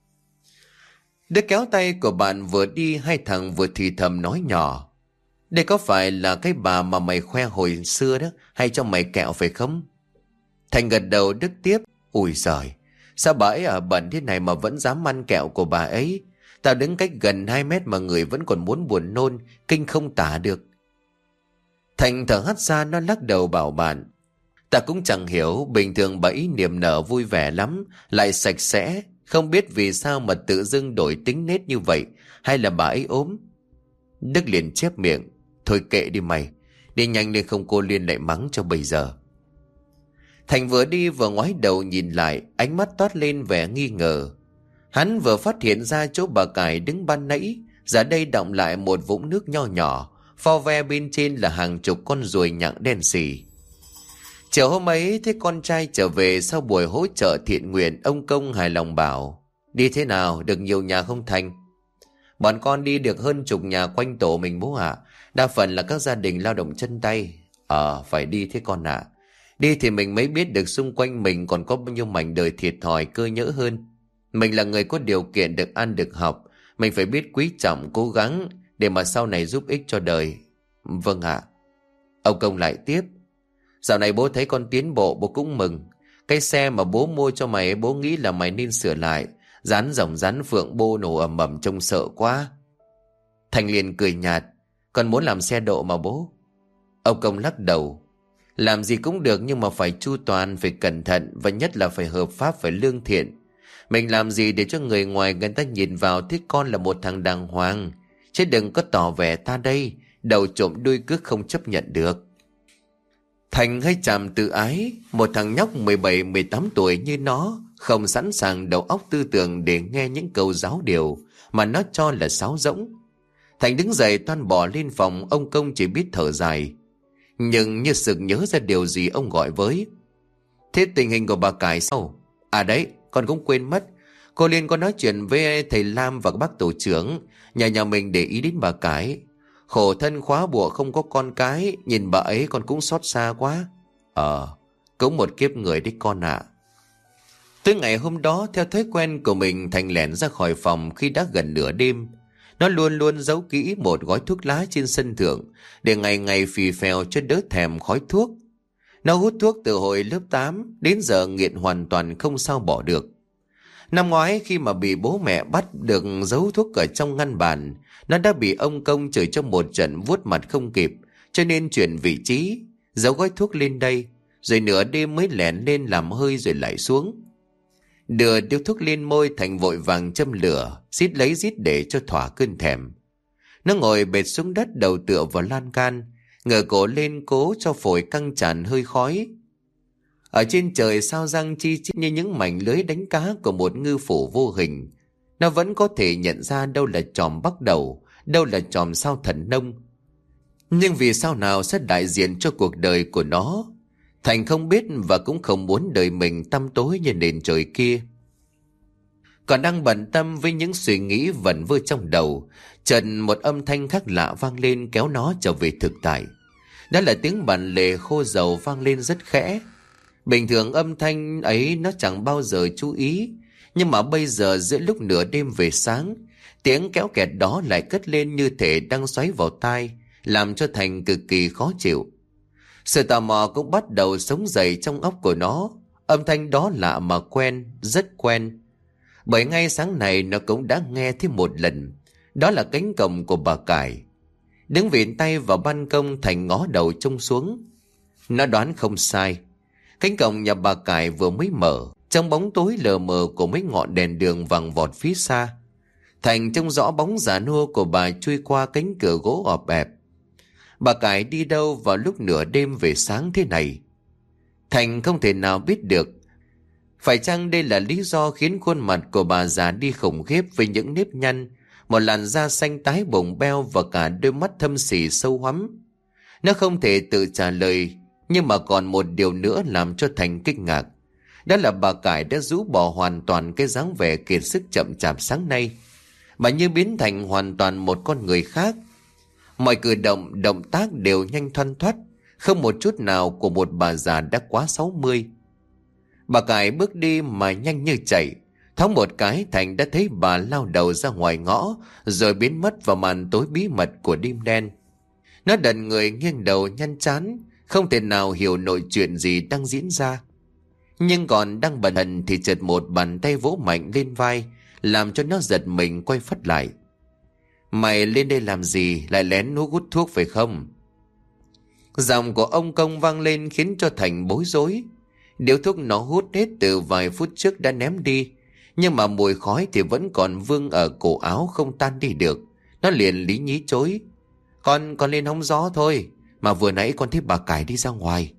Đứa kéo tay của bạn vừa đi, hai thằng vừa thì thầm nói nhỏ: "Đây có phải là cái bà mà mày khoe hồi xưa đó, hay cho mày kẹo phải không?" Thành gật đầu Đức tiếp: "Ui giời, sao bà ấy ở bẩn thế này mà vẫn dám ăn kẹo của bà ấy. Tao đứng cách gần 2 mét mà người vẫn còn muốn buồn nôn, kinh không tả được." Thành thở hắt ra, nó lắc đầu bảo bạn: "Ta cũng chẳng hiểu, bình thường bà ấy niềm nở vui vẻ lắm, lại sạch sẽ, không biết vì sao mà tự dưng đổi tính nết như vậy, hay là bà ấy ốm?" Đức liền chép miệng: "Thôi kệ đi mày, đi nhanh lên không cô Liên lại mắng cho bây giờ." Thành vừa đi vừa ngoái đầu nhìn lại, ánh mắt toát lên vẻ nghi ngờ. Hắn vừa phát hiện ra chỗ bà Cải đứng ban nãy, giờ đây đọng lại một vũng nước nho nhỏ, pho ve bên trên là hàng chục con ruồi nhặng đen sì. Chiều hôm ấy thấy con trai trở về sau buổi hỗ trợ thiện nguyện, ông Công hài lòng bảo: "Đi thế nào, được nhiều nhà không Thành?" "Bọn con đi được hơn chục nhà quanh tổ mình bố ạ. Đa phần là các gia đình lao động chân tay." Phải đi thế con ạ. Đi thì mình mới biết được xung quanh mình còn có bao nhiêu mảnh đời thiệt thòi cơ nhỡ hơn. Mình là người có điều kiện được ăn được học, mình phải biết quý trọng cố gắng để mà sau này giúp ích cho đời." "Vâng ạ." Ông Công lại tiếp: "Dạo này bố thấy con tiến bộ, bố cũng mừng. Cái xe mà bố mua cho mày, bố nghĩ là mày nên sửa lại. Rán rồng rán phượng bô nổ ầm ầm trông sợ quá." Thành liền cười nhạt: "Con muốn làm xe độ mà bố." Ông Công lắc đầu: "Làm gì cũng được, nhưng mà phải chu toàn, phải cẩn thận, và nhất là phải hợp pháp, phải lương thiện. Mình làm gì để cho người ngoài người ta nhìn vào thấy con là một thằng đàng hoàng, chứ đừng có tỏ vẻ ta đây, đầu trộm đuôi cướp không chấp nhận được." Thành hơi chàm tự ái, một thằng nhóc 17-18 tuổi như nó, không sẵn sàng đầu óc tư tưởng để nghe những câu giáo điều mà nó cho là sáo rỗng. Thành đứng dậy toan bỏ lên phòng, ông Công chỉ biết thở dài. Nhưng như sực nhớ ra điều gì, ông gọi với: Thế tình hình của bà Cải sao? À đấy, con cũng quên mất. Cô Liên có nói chuyện với thầy Lam và bác tổ trưởng, nhà mình để ý đến bà Cải. Khổ thân khóa bụa không có con cái, nhìn bà ấy con cũng xót xa quá. Cũng một kiếp người đấy con ạ. Tới ngày hôm đó, theo thói quen của mình, Thành lẻn ra khỏi phòng khi đã gần nửa đêm. Nó luôn luôn giấu kỹ một gói thuốc lá trên sân thượng, để ngày ngày phì phèo cho đỡ thèm khói thuốc. Nó hút thuốc từ hồi lớp 8, đến giờ nghiện hoàn toàn không sao bỏ được. Năm ngoái khi mà bị bố mẹ bắt được giấu thuốc ở trong ngăn bàn, nó đã bị ông Công chửi cho một trận vuốt mặt không kịp, cho nên chuyển vị trí, giấu gói thuốc lên đây, rồi nửa đêm mới lẻn lên làm hơi rồi lại xuống. Đưa điếu thuốc lên môi, Thành vội vàng châm lửa, rít lấy rít để cho thỏa cơn thèm. Nó ngồi bệt xuống đất, đầu tựa vào lan can, ngửa cổ lên cố cho phổi căng tràn hơi khói. Ở trên trời sao răng chi chít như những mảnh lưới đánh cá của một ngư phủ vô hình. Nó vẫn có thể nhận ra đâu là chòm bắc đầu, đâu là chòm sao thần nông. Nhưng vì sao nào sẽ đại diện cho cuộc đời của nó? Thành không biết và cũng không muốn đời mình tăm tối như nền trời kia. Còn đang bận tâm với những suy nghĩ vẩn vơ trong đầu, chợt một âm thanh khác lạ vang lên kéo nó trở về thực tại. Đó là tiếng bản lề khô dầu vang lên rất khẽ. Bình thường âm thanh ấy nó chẳng bao giờ chú ý, nhưng mà bây giờ giữa lúc nửa đêm về sáng, tiếng kéo kẹt đó lại cất lên như thể đang xoáy vào tai, làm cho Thành cực kỳ khó chịu. Sự tò mò cũng bắt đầu sống dậy trong óc của nó. Âm thanh đó lạ mà quen, rất quen. Bởi ngay sáng này nó cũng đã nghe thêm một lần. Đó là cánh cổng của bà Cải. Đứng vịn tay vào ban công, Thành ngó đầu trông xuống. Nó đoán không sai. Cánh cổng nhà bà Cải vừa mới mở, trong bóng tối lờ mờ của mấy ngọn đèn đường vàng vọt phía xa, Thành trông rõ bóng già nua của bà chui qua cánh cửa gỗ ọp ẹp. Bà Cải đi đâu vào lúc nửa đêm về sáng thế này? Thành không thể nào biết được. Phải chăng đây là lý do khiến khuôn mặt của bà già đi khủng khiếp với những nếp nhăn, một làn da xanh tái bồng beo và cả đôi mắt thâm sỉ sâu hoắm? Nó không thể tự trả lời, nhưng mà còn một điều nữa làm cho Thành kinh ngạc. Đó là bà Cải đã rũ bỏ hoàn toàn cái dáng vẻ kiệt sức chậm chạp sáng nay. Bà như biến thành hoàn toàn một con người khác. Mọi cử động, động tác đều nhanh thoăn thoắt, không một chút nào của một bà già đã quá 60. Bà Cải bước đi mà nhanh như chạy. Thoáng một cái, Thành đã thấy bà lao đầu ra ngoài ngõ, rồi biến mất vào màn tối bí mật của đêm đen. Nó đần người nghiêng đầu nhăn trán, không thể nào hiểu nổi chuyện gì đang diễn ra. Nhưng còn đang bần thần thì chợt một bàn tay vỗ mạnh lên vai, làm cho nó giật mình quay phắt lại. Mày lên đây làm gì, lại lén hút thuốc phải không? Giọng của ông Công vang lên khiến cho Thành bối rối. Điếu thuốc nó hút hết từ vài phút trước đã ném đi, nhưng mà mùi khói thì vẫn còn vương ở cổ áo không tan đi được. Nó liền lý nhí chối. Con lên hóng gió thôi, mà vừa nãy con thấy bà Cải đi ra ngoài.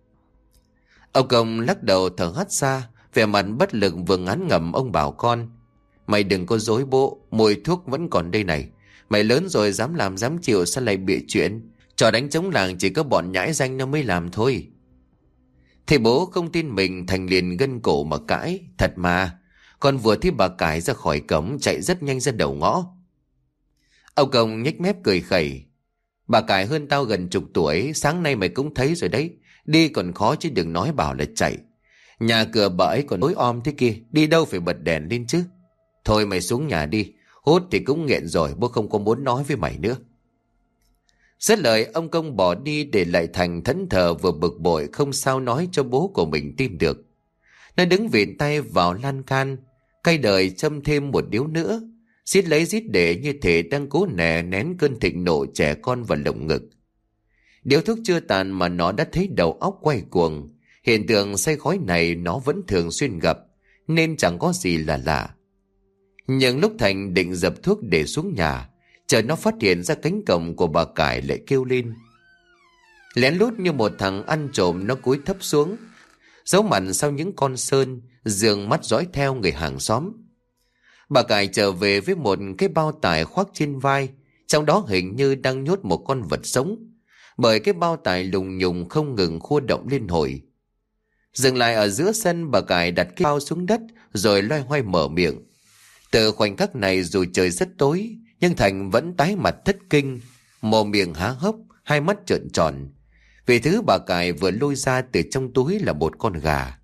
Ông Công lắc đầu thở hắt ra, vẻ mặt bất lực vừa ngán ngẩm. Ông bảo con: Mày đừng có dối bộ, mùi thuốc vẫn còn đây này. Mày lớn rồi dám làm dám chịu, sao lại bịa chuyện? Trò đánh trống làng chỉ có bọn nhãi danh nó mới làm thôi. Thầy bố không tin mình, Thành liền gân cổ mà cãi. Thật mà, con vừa thấy bà Cải ra khỏi cổng chạy rất nhanh ra đầu ngõ. Ông Công nhếch mép cười khẩy. Bà Cải hơn tao gần chục tuổi, sáng nay mày cũng thấy rồi đấy. Đi còn khó chứ đừng nói bảo là chạy. Nhà cửa bà ấy còn tối om thế kia, đi đâu phải bật đèn lên chứ. Thôi mày xuống nhà đi, hút thì cũng nghiện rồi, bố không có muốn nói với mày nữa. Dứt lời, ông Công bỏ đi để lại Thành thẫn thờ vừa bực bội không sao nói cho bố của mình tin được. Nó đứng vịn tay vào lan can, cay đời châm thêm một điếu nữa, rít lấy rít để như thể đang cố nè nén cơn thịnh nộ trẻ con vào lồng ngực. Điếu thuốc chưa tàn mà nó đã thấy đầu óc quay cuồng. Hiện tượng say khói này nó vẫn thường xuyên gặp, nên chẳng có gì là lạ. Nhưng lúc Thành định dập thuốc để xuống nhà, chợt nó phát hiện ra cánh cổng của bà Cải lại kêu lên. Lén lút như một thằng ăn trộm, nó cúi thấp xuống, giấu mặt sau những con sơn, dường mắt dõi theo người hàng xóm. Bà Cải trở về với một cái bao tải khoác trên vai, trong đó hình như đang nhốt một con vật sống, bởi cái bao tải lùng nhùng không ngừng khua động liên hồi. Dừng lại ở giữa sân, bà Cải đặt cái bao xuống đất rồi loay hoay mở miệng. Từ khoảnh khắc này dù trời rất tối, nhưng Thành vẫn tái mặt thất kinh, mồm miệng há hốc, hai mắt trợn tròn. Vì thứ bà Cải vừa lôi ra từ trong túi là một con gà.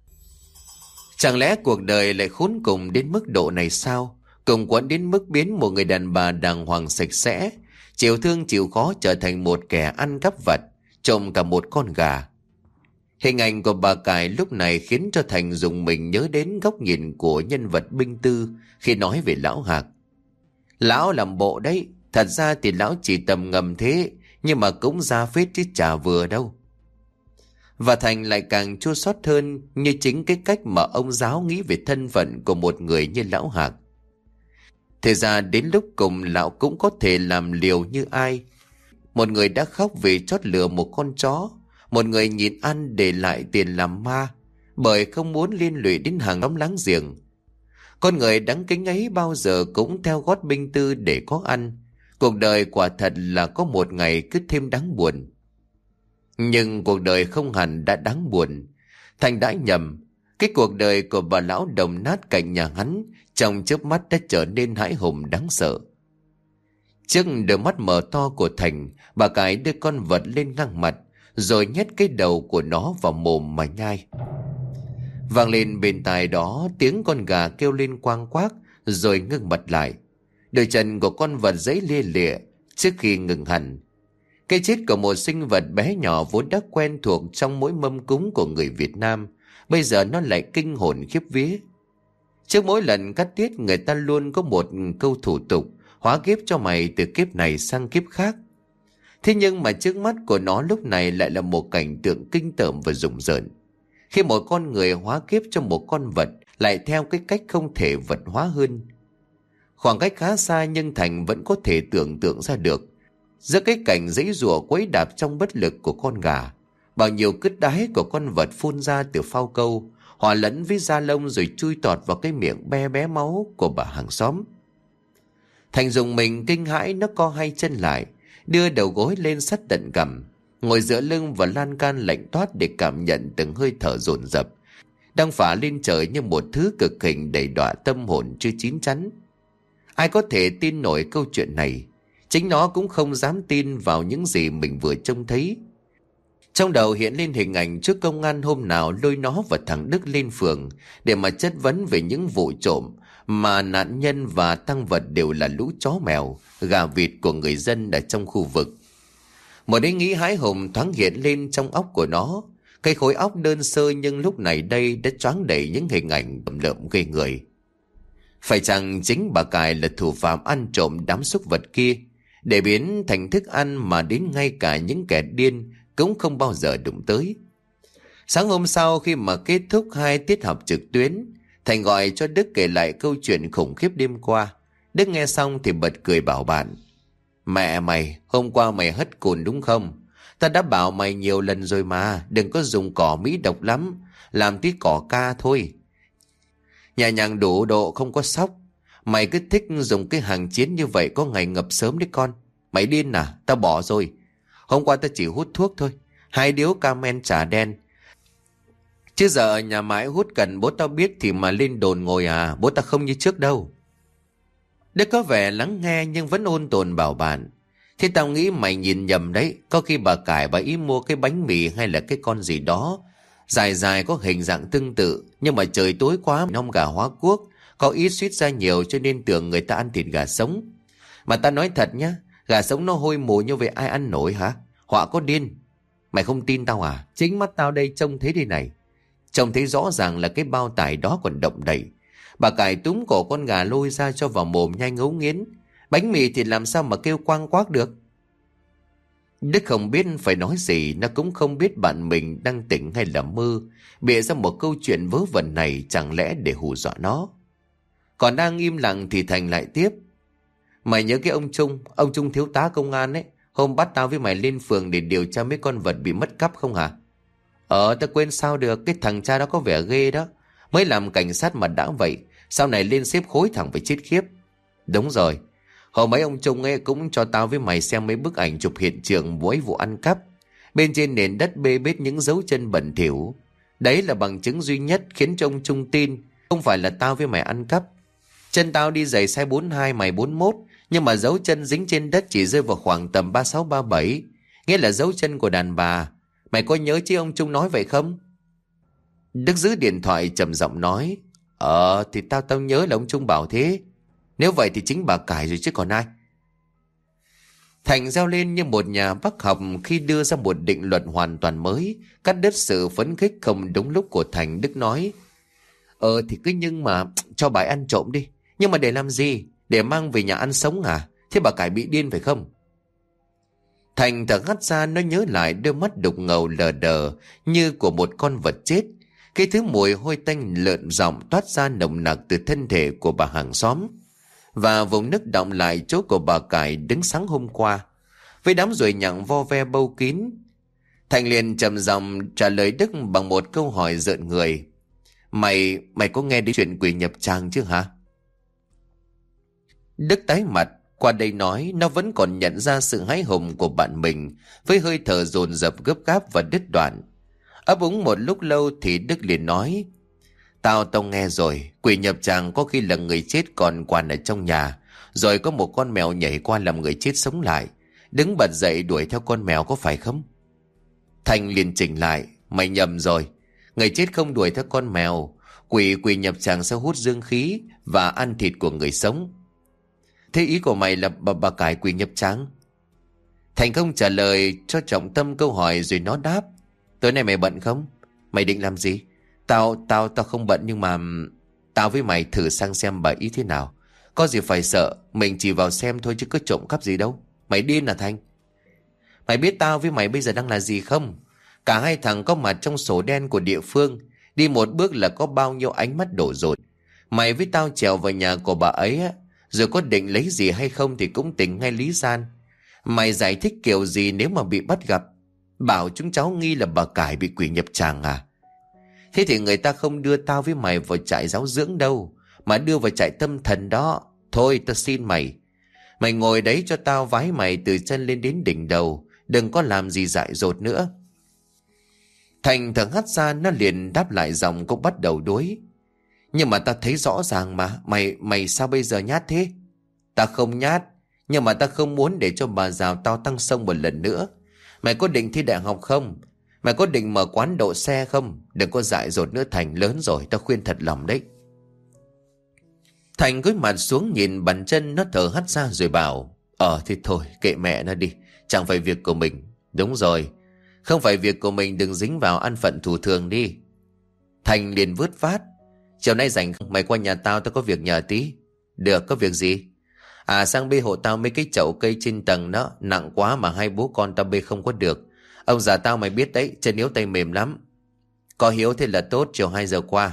Chẳng lẽ cuộc đời lại khốn cùng đến mức độ này sao? Cùng quẫn đến mức biến một người đàn bà đàng hoàng sạch sẽ, chịu thương chịu khó trở thành một kẻ ăn cắp vặt, trộm cả một con gà. Hình ảnh của bà Cải lúc này khiến cho Thành dùng mình nhớ đến góc nhìn của nhân vật Binh Tư khi nói về lão Hạc. Lão làm bộ đấy, thật ra thì lão chỉ tầm ngầm thế, nhưng mà cũng ra phết chứ chả vừa đâu. Và Thành lại càng chua xót hơn, như chính cái cách mà ông giáo nghĩ về thân phận của một người như lão Hạc. Thế ra đến lúc cùng lão cũng có thể làm liều như ai. Một người đã khóc vì chót lừa một con chó, một người nhịn ăn để lại tiền làm ma, bởi không muốn liên lụy đến hàng xóm láng giềng. Con người đáng kính ấy bao giờ cũng theo gót Binh Tư để có ăn. Cuộc đời quả thật là có một ngày cứ thêm đáng buồn. Nhưng cuộc đời không hẳn đã đáng buồn. Thành đã nhầm. Cái cuộc đời của bà lão đồng nát cạnh nhà hắn trong chớp mắt đã trở nên hãi hùng đáng sợ. Trước đôi mắt mở to của Thành, bà Cải đưa con vật lên ngang mặt, rồi nhét cái đầu của nó vào mồm mà nhai. Vang lên bên tai đó tiếng con gà kêu lên quang quác, rồi ngưng bật lại. Đôi chân của con vật giãy lia lịa trước khi ngừng hẳn. Cái chết của một sinh vật bé nhỏ vốn đã quen thuộc trong mỗi mâm cúng của người Việt Nam, bây giờ nó lại kinh hồn khiếp vía. Trước mỗi lần cắt tiết, người ta luôn có một câu thủ tục: hóa kiếp cho mày từ kiếp này sang kiếp khác. Thế nhưng mà trước mắt của nó lúc này lại là một cảnh tượng kinh tởm và rùng rợn. Khi một con người hóa kiếp cho một con vật, lại theo cái cách không thể vật hóa hơn. Khoảng cách khá xa nhưng Thành vẫn có thể tưởng tượng ra được. Giữa cái cảnh giãy giụa quấy đạp trong bất lực của con gà, bao nhiêu cứt đáy của con vật phun ra từ phao câu, hòa lẫn với da lông rồi chui tọt vào cái miệng be bé máu của bà hàng xóm. Thành dùng mình kinh hãi, nó co hai chân lại, đưa đầu gối lên sát tận cằm, ngồi dựa lưng vào lan can lạnh toát để cảm nhận từng hơi thở dồn dập đang phả lên trời như một thứ cực hình đầy đọa tâm hồn chưa chín chắn. Ai có thể tin nổi câu chuyện này? Chính nó cũng không dám tin vào những gì mình vừa trông thấy. Trong đầu hiện lên hình ảnh trước công an hôm nào lôi nó và thằng Đức lên phường để mà chất vấn về những vụ trộm mà nạn nhân và tang vật đều là lũ chó mèo, gà vịt của người dân ở trong khu vực. Một ý nghĩ hãi hùng thoáng hiện lên trong óc của nó. Cái khối óc đơn sơ nhưng lúc này đây đã choáng đầy những hình ảnh bầm lợm ghê người. Phải chăng chính bà Cải là thủ phạm ăn trộm đám súc vật kia, để biến thành thức ăn mà đến ngay cả những kẻ điên cũng không bao giờ đụng tới? Sáng hôm sau, khi mà kết thúc 2 tiết học trực tuyến, Thành gọi cho Đức kể lại câu chuyện khủng khiếp đêm qua. Đức nghe xong thì bật cười bảo bạn: mẹ mày, hôm qua mày hất cồn đúng không? Ta đã bảo mày nhiều lần rồi mà, đừng có dùng cỏ Mỹ độc lắm, làm tí cỏ ca thôi. Nhẹ nhàng đủ độ, không có sóc. Mày cứ thích dùng cái hàng chiến như vậy, có ngày ngập sớm đấy con. Mày điên à? Tao bỏ rồi. Hôm qua ta chỉ hút thuốc thôi, 2 điếu Camel trà đen. Chứ giờ ở nhà mãi hút cần bố tao biết thì mà lên đồn ngồi à, bố tao không như trước đâu. Đức có vẻ lắng nghe nhưng vẫn ôn tồn bảo bạn: thế tao nghĩ mày nhìn nhầm đấy, có khi bà Cải bà ý mua cái bánh mì hay là cái con gì đó dài dài có hình dạng tương tự, nhưng mà trời tối quá, nông gà hóa quốc có ít suýt ra nhiều cho nên tưởng người ta ăn thịt gà sống. Mà ta nói thật nhá, gà sống nó hôi mùi như vậy ai ăn nổi hả? Họa có điên. Mày không tin tao à? Chính mắt tao đây trông thấy đây này. Trông thấy rõ ràng là cái bao tải đó còn động đậy. Bà Cải túm cổ con gà lôi ra cho vào mồm nhai ngấu nghiến. Bánh mì thì làm sao mà kêu quang quác được? Đức không biết phải nói gì, nó cũng không biết bạn mình đang tỉnh hay là mơ, bịa ra một câu chuyện vớ vẩn này chẳng lẽ để hù dọa nó. Còn đang im lặng thì Thành lại tiếp: mày nhớ cái ông Trung thiếu tá công an ấy, hôm bắt tao với mày lên phường để điều tra mấy con vật bị mất cắp không hả? Tao quên sao được, cái thằng cha đó có vẻ ghê đó. Mới làm cảnh sát mà đã vậy, Sau này lên xếp khối thẳng phải chết khiếp. Đúng rồi, hôm mấy ông Trung ấy cũng cho tao với mày xem mấy bức ảnh chụp hiện trường với vụ ăn cắp. Bên trên nền đất bê bết những dấu chân bẩn thỉu. Đấy là bằng chứng duy nhất khiến cho ông Trung tin không phải là tao với mày ăn cắp. Chân tao đi giày size 42, mày 41, nhưng mà dấu chân dính trên đất chỉ rơi vào khoảng tầm 36, 37, nghĩa là dấu chân của đàn bà. Mày có nhớ chứ ông Trung nói vậy không? Đức giữ điện thoại trầm giọng nói, thì tao nhớ là ông Trung bảo thế. Nếu vậy thì chính bà cải rồi chứ còn ai. Thành reo lên như một nhà bác học khi đưa ra một định luận hoàn toàn mới, cắt đứt sự phấn khích không đúng lúc của Thành. Đức nói, thì cứ nhưng mà cho bà ấy ăn trộm đi. Nhưng mà để làm gì? Để mang về nhà ăn sống à? Thế bà cải bị điên phải không? Thành thở hắt ra, nó nhớ lại đôi mắt đục ngầu lờ đờ như của một con vật chết. Cái thứ mùi hôi tanh lợn giọng toát ra nồng nặc từ thân thể của bà hàng xóm. Và vùng nước đọng lại chỗ của bà cải đứng sáng hôm qua, với đám ruồi nhặng vo ve bâu kín. Thành liền trầm giọng trả lời Đức bằng một câu hỏi rợn người. Mày có nghe đến chuyện quỷ nhập tràng chứ hả? Đức tái mặt, qua đây nói nó vẫn còn nhận ra sự hãi hùng của bạn mình, với hơi thở dồn dập gấp gáp và đứt đoạn. Ấp úng một lúc lâu thì Đức liền nói, Tao nghe rồi, quỷ nhập tràng có khi là người chết còn quằn ở trong nhà, rồi có một con mèo nhảy qua làm người chết sống lại, đứng bật dậy đuổi theo con mèo, có phải không? Thành liền chỉnh lại, mày nhầm rồi, người chết không đuổi theo con mèo, quỷ nhập tràng sẽ hút dương khí và ăn thịt của người sống. Thế ý của mày là bà cải quỷ nhập tràng? Thành không trả lời cho trọng tâm câu hỏi rồi nó đáp, tối nay mày bận không? Mày định làm gì? Tao không bận, nhưng mà tao với mày thử sang xem bà ý thế nào. Có gì phải sợ, mình chỉ vào xem thôi chứ có trộm cắp gì đâu. Mày điên à Thành? Mày biết tao với mày bây giờ đang là gì không? Cả hai thằng có mặt trong sổ đen của địa phương, đi một bước là có bao nhiêu ánh mắt đổ dồn. Mày với tao trèo vào nhà của bà ấy á, rồi có định lấy gì hay không thì cũng tính ngay lý gian. Mày giải thích kiểu gì nếu mà bị bắt gặp? Bảo chúng cháu nghi là bà cải bị quỷ nhập tràng à? Thế thì người ta không đưa tao với mày vào trại giáo dưỡng đâu, mà đưa vào trại tâm thần đó. Thôi tao xin mày, mày ngồi đấy cho tao vái mày từ chân lên đến đỉnh đầu, đừng có làm gì dại dột nữa. Thành thở hắt ra, nó liền đáp lại giọng cũng bắt đầu đuối. Nhưng mà tao thấy rõ ràng mà, mày sao bây giờ nhát thế? Tao không nhát, nhưng mà tao không muốn để cho bà giàu tao tăng sông một lần nữa. Mày có định thi đại học không? Mày có định mở quán độ xe không? Đừng có dại dột nữa Thành, lớn rồi, tao khuyên thật lòng đấy. Thành cúi mặt xuống nhìn bàn chân, nó thở hắt ra rồi bảo, thì thôi kệ mẹ nó đi, chẳng phải việc của mình. Đúng rồi, không phải việc của mình, đừng dính vào ăn phận thủ thường đi. Thành liền vứt phát, chiều nay rảnh không? Mày qua nhà tao có việc nhờ tí. Được, có việc gì? Sang bê hộ tao mấy cái chậu cây trên tầng đó, nặng quá mà hai bố con tao bê không có được. Ông già tao mày biết đấy, chân yếu tay mềm lắm. Có hiếu thế là tốt, chiều 2 giờ qua.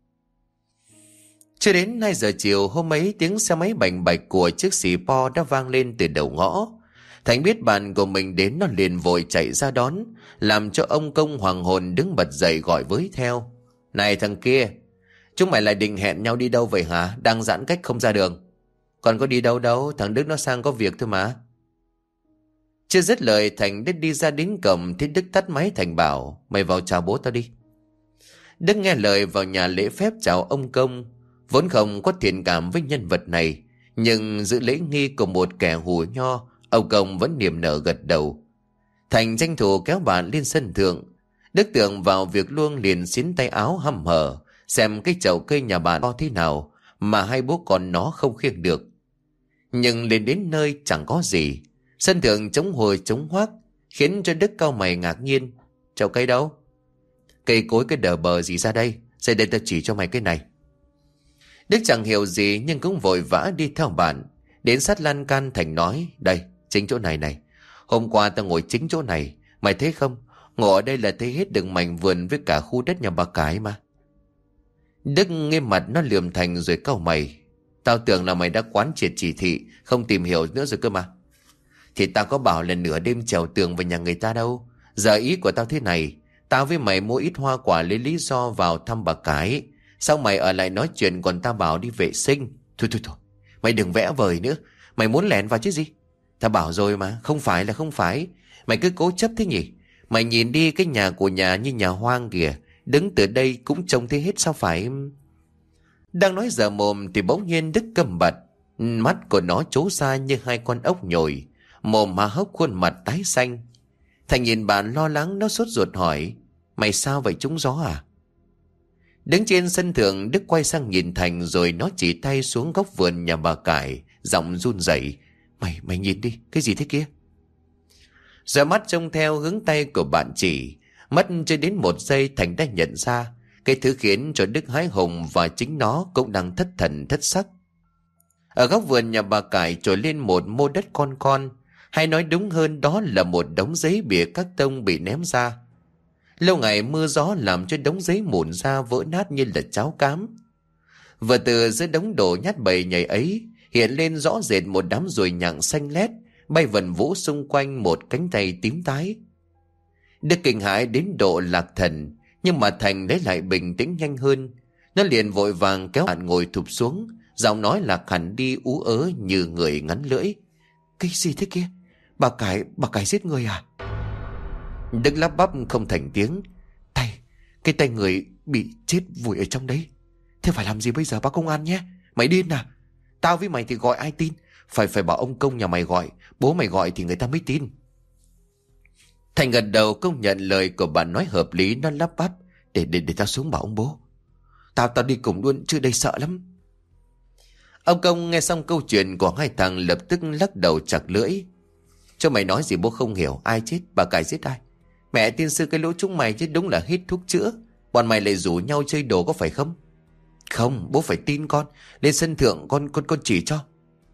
Chưa đến 2 giờ chiều hôm ấy, tiếng xe máy bành bạch của chiếc xì po đã vang lên từ đầu ngõ. Thành biết bạn của mình đến, nó liền vội chạy ra đón, làm cho ông Công hoàng hồn đứng bật dậy gọi với theo. Này thằng kia, chúng mày lại định hẹn nhau đi đâu vậy hả? Đang giãn cách không ra đường. Còn có đi đâu đâu, thằng Đức nó sang có việc thôi mà. Chưa dứt lời, Thành Đức đi ra đến cổng thì Đức tắt máy. Thành bảo, mày vào chào bố tao đi. Đức nghe lời vào nhà lễ phép chào ông Công. Vốn không có thiện cảm với nhân vật này, nhưng giữ lễ nghi của một kẻ hù nho, ông Công vẫn niềm nở gật đầu. Thành tranh thủ kéo bạn lên sân thượng. Đức tưởng vào việc luôn, liền xín tay áo hăm hở xem cái chậu cây nhà bạn to thế nào mà hai bố con nó không khiêng được. Nhưng lên đến nơi chẳng có gì, sân thượng trống hồi trống hoác, khiến cho Đức cau mày ngạc nhiên. Chậu cây đâu? Cây cối cái đờ bờ gì ra đây? Ra đây tao chỉ cho mày cái này. Đức chẳng hiểu gì nhưng cũng vội vã đi theo bạn. Đến sát lan can, Thành nói, đây, chính chỗ này này. Hôm qua tao ngồi chính chỗ này, mày thấy không? Ngồi ở đây là thấy hết được mảnh vườn với cả khu đất nhà bà Cái mà. Đức nghiêm mặt nó lườm Thành rồi cau mày. Tao tưởng là mày đã quán triệt chỉ thị, không tìm hiểu nữa rồi cơ mà. Thì tao có bảo là nửa đêm trèo tường vào nhà người ta đâu. Giờ ý của tao thế này, tao với mày mua ít hoa quả lấy lý do vào thăm bà Cái, Sao mày ở lại nói chuyện còn tao bảo đi vệ sinh? Thôi thôi thôi, mày đừng vẽ vời nữa. Mày muốn lẻn vào chứ gì? Tao bảo rồi mà, không phải là không phải. Mày cứ cố chấp thế nhỉ? Mày nhìn đi, cái nhà của nhà như nhà hoang kìa. Đứng từ đây cũng trông thấy hết sao phải. Đang nói dở mồm thì bỗng nhiên Đức cầm bặt. Mắt của nó trố ra như hai con ốc nhồi. Mồm há hốc, khuôn mặt tái xanh. Thành nhìn bạn lo lắng, nó sốt ruột hỏi: Mày sao vậy, trúng gió à? Đứng trên sân thượng, Đức quay sang nhìn Thành rồi nó chỉ tay xuống góc vườn nhà bà Cải, giọng run rẩy: Mày nhìn đi, cái gì thế kia? Giờ mắt trông theo hướng tay của bạn chỉ, mất chưa đến 1 giây Thành đã nhận ra cái thứ khiến cho Đức hái hùng và chính nó cũng đang thất thần thất sắc. Ở góc vườn nhà bà Cải trồi lên một mô đất con, hay nói đúng hơn đó là một đống giấy bìa các tông bị ném ra. Lâu ngày mưa gió làm cho đống giấy mủn ra vỡ nát như là cháo cám. Vừa từ giữa đống đổ nhát bầy nhầy ấy hiện lên rõ rệt một đám ruồi nhặng xanh lét bay vần vũ xung quanh một cánh tay tím tái. Đức kinh hãi đến độ lạc thần, nhưng mà Thành lấy lại bình tĩnh nhanh hơn. Nó liền vội vàng kéo bạn ngồi thụp xuống, giọng nói lạc hẳn đi ú ớ như người ngắn lưỡi: Cái gì thế kia? Bà Cải giết người à? Đức lắp bắp không thành tiếng: Cái tay người bị chết vùi ở trong đấy. Thế phải làm gì bây giờ, báo công an nhé? Mày điên à? Tao với mày thì gọi ai tin? Phải bảo ông công nhà mày gọi. Bố mày gọi thì người ta mới tin. Thành gật đầu công nhận lời của bạn nói hợp lý. Nó lắp bắp: Để tao xuống bảo ông bố. Tao đi cùng luôn chứ đây sợ lắm. Ông công nghe xong câu chuyện của hai thằng lập tức lắc đầu chặt lưỡi: Cho mày nói gì bố không hiểu. Ai chết? Bà Cải giết ai? Mẹ tiên sư cái lũ chúng mày chứ đúng là hết thuốc chữa. Bọn mày lại rủ nhau chơi đồ có phải không? Không, bố phải tin con. Lên sân thượng con chỉ cho.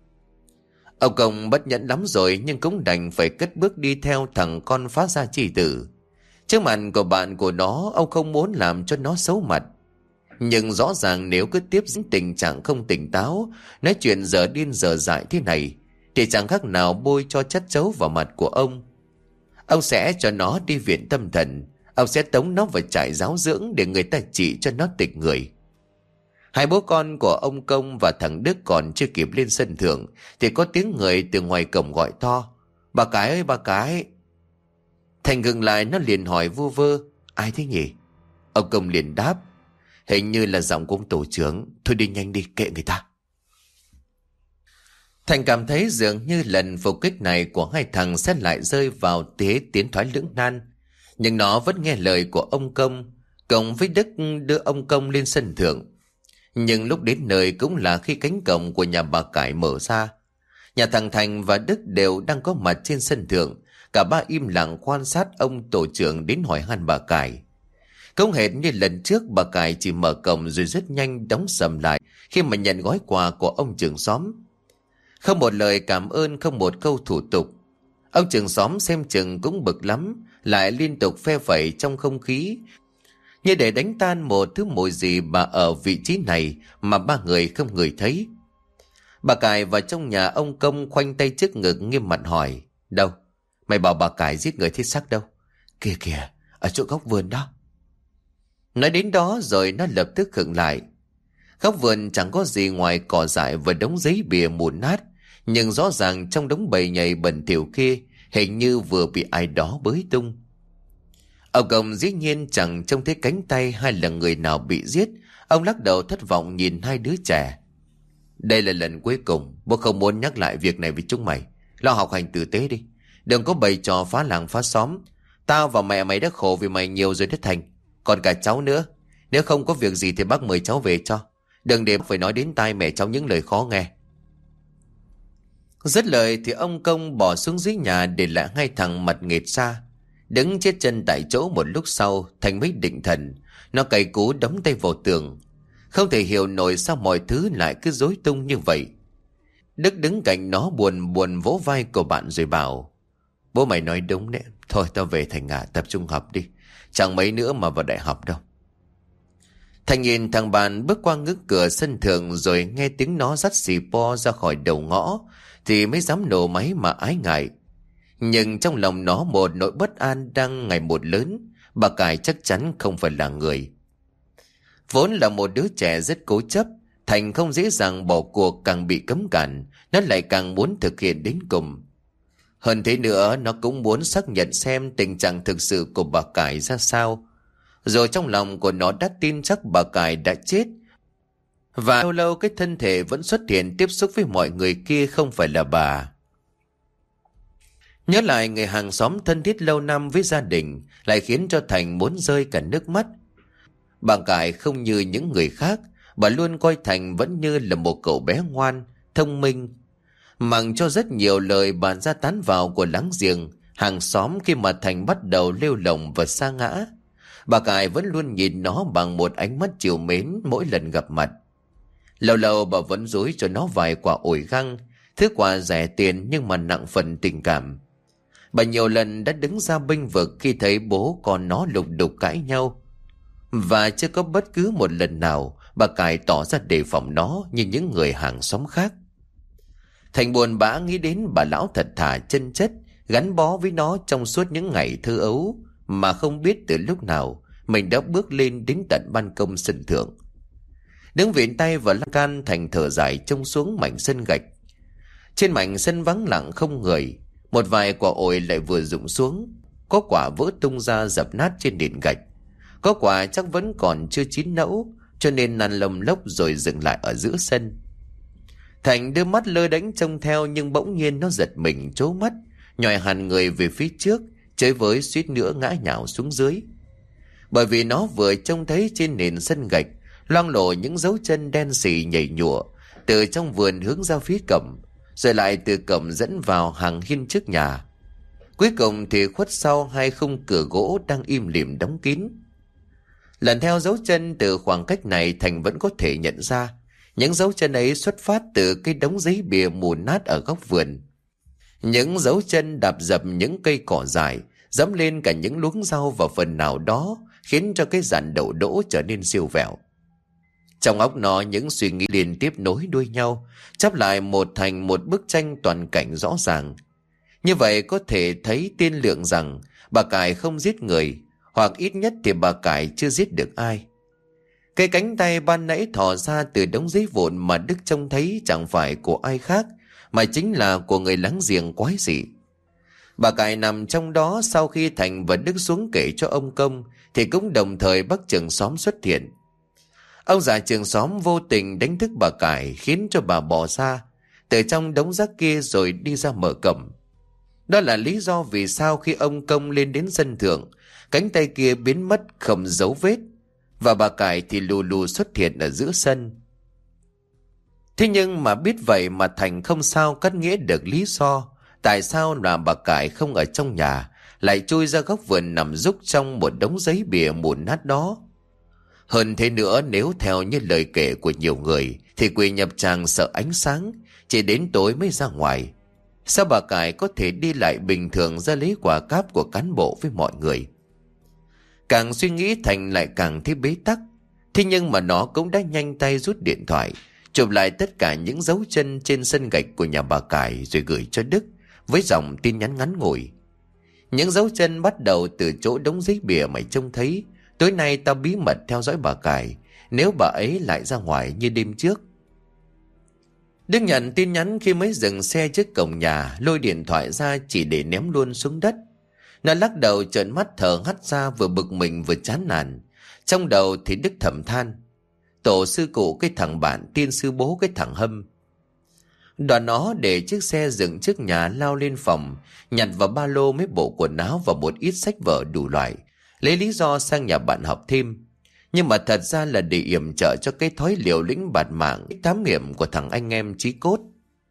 Ông công bất nhẫn lắm rồi, nhưng cũng đành phải cất bước đi theo thằng con phá gia chi tử. Trước mặt của bạn của nó, ông không muốn làm cho nó xấu mặt. Nhưng rõ ràng nếu cứ tiếp diễn tình trạng không tỉnh táo, nói chuyện dở điên dở dại thế này, thì chẳng khác nào bôi cho chất xấu vào mặt của ông. Ông sẽ cho nó đi viện tâm thần. Ông sẽ tống nó vào trại giáo dưỡng để người ta trị cho nó tịch người. Hai bố con của ông Công và thằng Đức còn chưa kịp lên sân thượng thì có tiếng người từ ngoài cổng gọi to: Bà Cải ơi, bà Cải! Thành ngừng lại, nó liền hỏi vu vơ: Ai thế nhỉ? Ông Công liền đáp: Hình như là giọng của ông tổ trưởng. Thôi đi nhanh đi, kệ người ta. Thành cảm thấy dường như lần phục kích này của hai thằng sẽ lại rơi vào thế tiến thoái lưỡng nan. Nhưng nó vẫn nghe lời của ông Công, cộng với Đức đưa ông Công lên sân thượng. Nhưng lúc đến nơi cũng là khi cánh cổng của nhà bà Cải mở ra. Nhà thằng Thành và Đức đều đang có mặt trên sân thượng. Cả ba im lặng quan sát ông tổ trưởng đến hỏi han bà Cải. Không hệt như lần trước, bà Cải chỉ mở cổng rồi rất nhanh đóng sầm lại khi mà nhận gói quà của ông trưởng xóm. Không một lời cảm ơn, không một câu thủ tục. Ông trưởng xóm xem chừng cũng bực lắm, lại liên tục phe phẩy trong không khí, như để đánh tan một thứ mùi gì mà ở vị trí này mà ba người không ngửi thấy. Bà Cải vào trong nhà ông Công khoanh tay trước ngực nghiêm mặt hỏi: Đâu? Mày bảo bà Cải giết người thiết xác đâu? Kìa kìa, ở chỗ góc vườn đó. Nói đến đó rồi nó lập tức khựng lại. Góc vườn chẳng có gì ngoài cỏ dại và đống giấy bìa mùn nát, nhưng rõ ràng trong đống bầy nhầy bẩn thỉu kia hình như vừa bị ai đó bới tung. Ông Công dĩ nhiên chẳng trông thấy cánh tay hay là người nào bị giết. Ông lắc đầu thất vọng nhìn hai đứa trẻ: Đây là lần cuối cùng, bố không muốn nhắc lại việc này với chúng mày. Lo học hành tử tế đi, đừng có bày trò phá làng phá xóm. Tao và mẹ mày đã khổ vì mày nhiều rồi đất Thành, còn cả cháu nữa. Nếu không có việc gì thì bác mời cháu về cho, đừng để phải nói đến tai mẹ cháu những lời khó nghe. Dứt lời thì ông Công bỏ xuống dưới nhà, để lại hai thằng mặt nghệt ra đứng chết chân tại chỗ. Một lúc sau Thành mới định thần, nó cày cú đấm tay vào tường. Không thể hiểu nổi sao mọi thứ lại cứ rối tung như vậy. Đức đứng cạnh nó buồn buồn vỗ vai của bạn rồi bảo: Bố mày nói đúng đấy, thôi tao về Thành à, tập trung học đi, chẳng mấy nữa mà vào đại học đâu. Thành nhìn thằng bạn bước qua ngưỡng cửa sân thượng, rồi nghe tiếng nó dắt xì po ra khỏi đầu ngõ thì mới dám nổ máy mà ái ngại. Nhưng trong lòng nó một nỗi bất an đang ngày một lớn. Bà Cải chắc chắn không phải là người. Vốn là một đứa trẻ rất cố chấp, Thành không dễ dàng bỏ cuộc, càng bị cấm cản, nó lại càng muốn thực hiện đến cùng. Hơn thế nữa, nó cũng muốn xác nhận xem tình trạng thực sự của bà Cải ra sao. Rồi trong lòng của nó đã tin chắc bà Cải đã chết. Và lâu lâu cái thân thể vẫn xuất hiện tiếp xúc với mọi người kia không phải là bà. Nhớ lại người hàng xóm thân thiết lâu năm với gia đình lại khiến cho Thành muốn rơi cả nước mắt. Bà Cải không như những người khác, bà luôn coi Thành vẫn như là một cậu bé ngoan, thông minh. Mặc cho rất nhiều lời bàn ra tán vào của láng giềng, hàng xóm khi mà Thành bắt đầu lêu lồng và sa ngã, bà Cải vẫn luôn nhìn nó bằng một ánh mắt trìu mến mỗi lần gặp mặt. Lâu lâu bà vẫn dối cho nó vài quả ổi găng, thứ quà rẻ tiền nhưng mà nặng phần tình cảm. Bà nhiều lần đã đứng ra bênh vực khi thấy bố con nó lục đục cãi nhau. Và chưa có bất cứ một lần nào bà Cải tỏ ra đề phòng nó như những người hàng xóm khác. Thành buồn bã nghĩ đến bà lão thật thà chân chất gắn bó với nó trong suốt những ngày thơ ấu, mà không biết từ lúc nào mình đã bước lên đến tận ban công sân thượng. Đứng viện tay vào lan can, Thành thở dài trông xuống mảnh sân gạch. Trên mảnh sân vắng lặng không người, một vài quả ổi lại vừa rụng xuống, có quả vỡ tung ra dập nát trên nền gạch, có quả chắc vẫn còn chưa chín nẫu, cho nên năn lồng lốc rồi dừng lại ở giữa sân. Thành đưa mắt lơ đánh trông theo, nhưng bỗng nhiên nó giật mình trố mắt, nhòi hẳn người về phía trước, chơi với suýt nữa ngã nhào xuống dưới. Bởi vì nó vừa trông thấy trên nền sân gạch loang lổ những dấu chân đen sì nhảy nhụa từ trong vườn hướng ra phía cổng, rồi lại từ cổng dẫn vào hàng hiên trước nhà. Cuối cùng thì khuất sau hai khung cửa gỗ đang im lìm đóng kín. Lần theo dấu chân từ khoảng cách này, Thành vẫn có thể nhận ra những dấu chân ấy xuất phát từ cái đống giấy bìa mù nát ở góc vườn. Những dấu chân đạp dập những cây cỏ dại, dẫm lên cả những luống rau vào phần nào đó, khiến cho cái dàn đậu đỗ trở nên siêu vẹo. Trong óc nó những suy nghĩ liên tiếp nối đuôi nhau, chắp lại một thành một bức tranh toàn cảnh rõ ràng. Như vậy có thể thấy tiên lượng rằng bà Cải không giết người, hoặc ít nhất thì bà Cải chưa giết được ai. Cái cánh tay ban nãy thò ra từ đống giấy vụn mà Đức trông thấy chẳng phải của ai khác, mà chính là của người láng giềng quái dị. Bà Cải nằm trong đó. Sau khi Thành và Đức xuống kể cho ông Công thì cũng đồng thời bác trưởng xóm xuất hiện. Ông già trưởng xóm vô tình đánh thức bà Cải, khiến cho bà bỏ ra từ trong đống rác kia rồi đi ra mở cổng. Đó là lý do vì sao khi ông Công lên đến sân thượng, cánh tay kia biến mất không dấu vết, và bà Cải thì lù lù xuất hiện ở giữa sân. Thế nhưng mà biết vậy mà Thành không sao cắt nghĩa được lý do tại sao là bà Cải không ở trong nhà, lại chui ra góc vườn nằm rúc trong một đống giấy bìa mùn nát đó. Hơn thế nữa, nếu theo như lời kể của nhiều người thì quỷ nhập tràng sợ ánh sáng, chỉ đến tối mới ra ngoài. Sao bà Cải có thể đi lại bình thường ra lấy quả cáp của cán bộ với mọi người? Càng suy nghĩ, Thành lại càng thấy bế tắc. Thế nhưng mà nó cũng đã nhanh tay rút điện thoại, chụp lại tất cả những dấu chân trên sân gạch của nhà bà Cải rồi gửi cho Đức với dòng tin nhắn ngắn ngủi. Những dấu chân bắt đầu từ chỗ đống giấy bìa mày trông thấy. Tối nay tao bí mật theo dõi bà Cải, nếu bà ấy lại ra ngoài như đêm trước. Đức nhận tin nhắn khi mới dừng xe trước cổng nhà, lôi điện thoại ra chỉ để ném luôn xuống đất. Nó lắc đầu trợn mắt thở hắt ra, vừa bực mình vừa chán nản. Trong đầu thì Đức thầm than: tổ sư cụ cái thằng bạn, tiên sư bố cái thằng Hâm. Đoạn nó để chiếc xe dừng trước nhà, lao lên phòng, nhặt vào ba lô mấy bộ quần áo và một ít sách vở đủ loại, lấy lý do sang nhà bạn học thêm. Nhưng mà thật ra là để yểm trợ cho cái thói liều lĩnh bạt mạng thám nghiệm của thằng anh em chí cốt.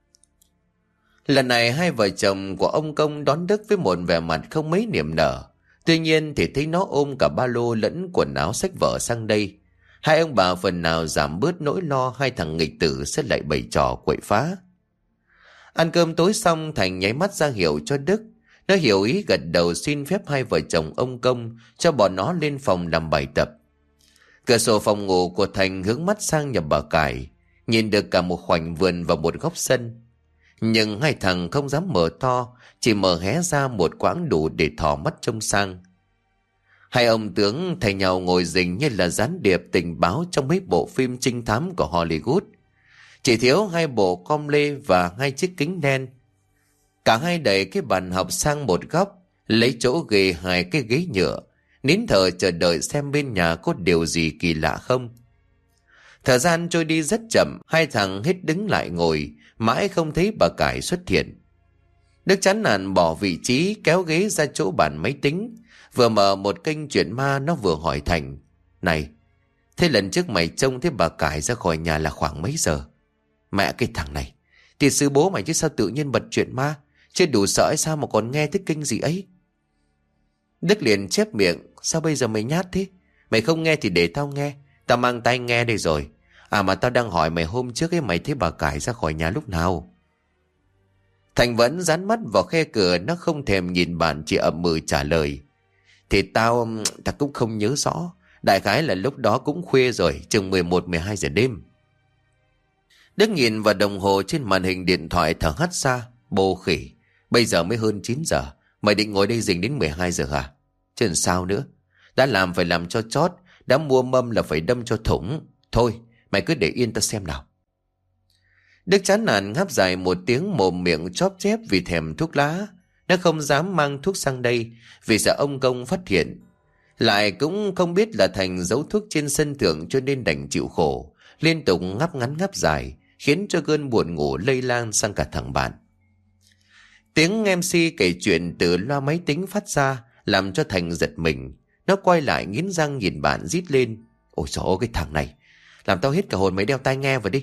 Lần này hai vợ chồng của ông Công đón Đức với một vẻ mặt không mấy niềm nở. Tuy nhiên thì thấy nó ôm cả ba lô lẫn quần áo sách vở sang đây, hai ông bà phần nào giảm bớt nỗi lo hai thằng nghịch tử sẽ lại bày trò quậy phá. Ăn cơm tối xong, Thành nháy mắt ra hiệu cho Đức. Nó hiểu ý gật đầu xin phép hai vợ chồng ông Công cho bọn nó lên phòng làm bài tập. Cửa sổ phòng ngủ của Thành hướng mắt sang nhà bà Cải, nhìn được cả một khoảnh vườn và một góc sân. Nhưng hai thằng không dám mở to, chỉ mở hé ra một quãng đủ để thò mắt trông sang. Hai ông tướng thay nhau ngồi rình như là gián điệp tình báo trong mấy bộ phim trinh thám của Hollywood. Chỉ thiếu hai bộ com lê và hai chiếc kính đen. Cả hai đẩy cái bàn học sang một góc, lấy chỗ ghế hai cái ghế nhựa, nín thở chờ đợi xem bên nhà có điều gì kỳ lạ không. Thời gian trôi đi rất chậm, hai thằng hết đứng lại ngồi, mãi không thấy bà Cải xuất hiện. Đức chán nản bỏ vị trí kéo ghế ra chỗ bàn máy tính, vừa mở một kênh chuyện ma nó vừa hỏi Thành. Này, thế lần trước mày trông thấy bà Cải ra khỏi nhà là khoảng mấy giờ? Mẹ cái thằng này, thì sư bố mày chứ sao tự nhiên bật chuyện ma, chứ đủ sợ hay sao mà còn nghe thích kinh gì ấy. Đức liền chép miệng, sao bây giờ mày nhát thế? Mày không nghe thì để tao nghe, tao mang tai nghe đây rồi. À mà tao đang hỏi mày hôm trước ấy mày thấy bà Cải ra khỏi nhà lúc nào? Thành vẫn dán mắt vào khe cửa, nó không thèm nhìn bạn, chỉ ậm ừ trả lời. Thì tao cũng không nhớ rõ. Đại khái là lúc đó cũng khuya rồi, chừng 11-12 giờ đêm. Đức nhìn vào đồng hồ trên màn hình điện thoại thở hắt ra. Bô khỉ, bây giờ mới hơn 9 giờ. Mày định ngồi đây rình đến 12 giờ hả? Chứ làm sao nữa. Đã làm phải làm cho chót, đã mua mâm là phải đâm cho thủng. Thôi, mày cứ để yên ta xem nào. Đức chán nản ngáp dài một tiếng, mồm miệng chóp chép vì thèm thuốc lá. Nó không dám mang thuốc sang đây vì sợ ông công phát hiện. Lại cũng không biết là Thành giấu thuốc trên sân thượng cho nên đành chịu khổ, liên tục ngáp ngắn ngáp dài, khiến cho cơn buồn ngủ lây lan sang cả thằng bạn. Tiếng MC kể chuyện từ loa máy tính phát ra làm cho Thành giật mình. Nó quay lại nghiến răng nhìn bạn rít lên. Ôi trời ơi, cái thằng này làm tao hết cả hồn, mày đeo tai nghe vào đi.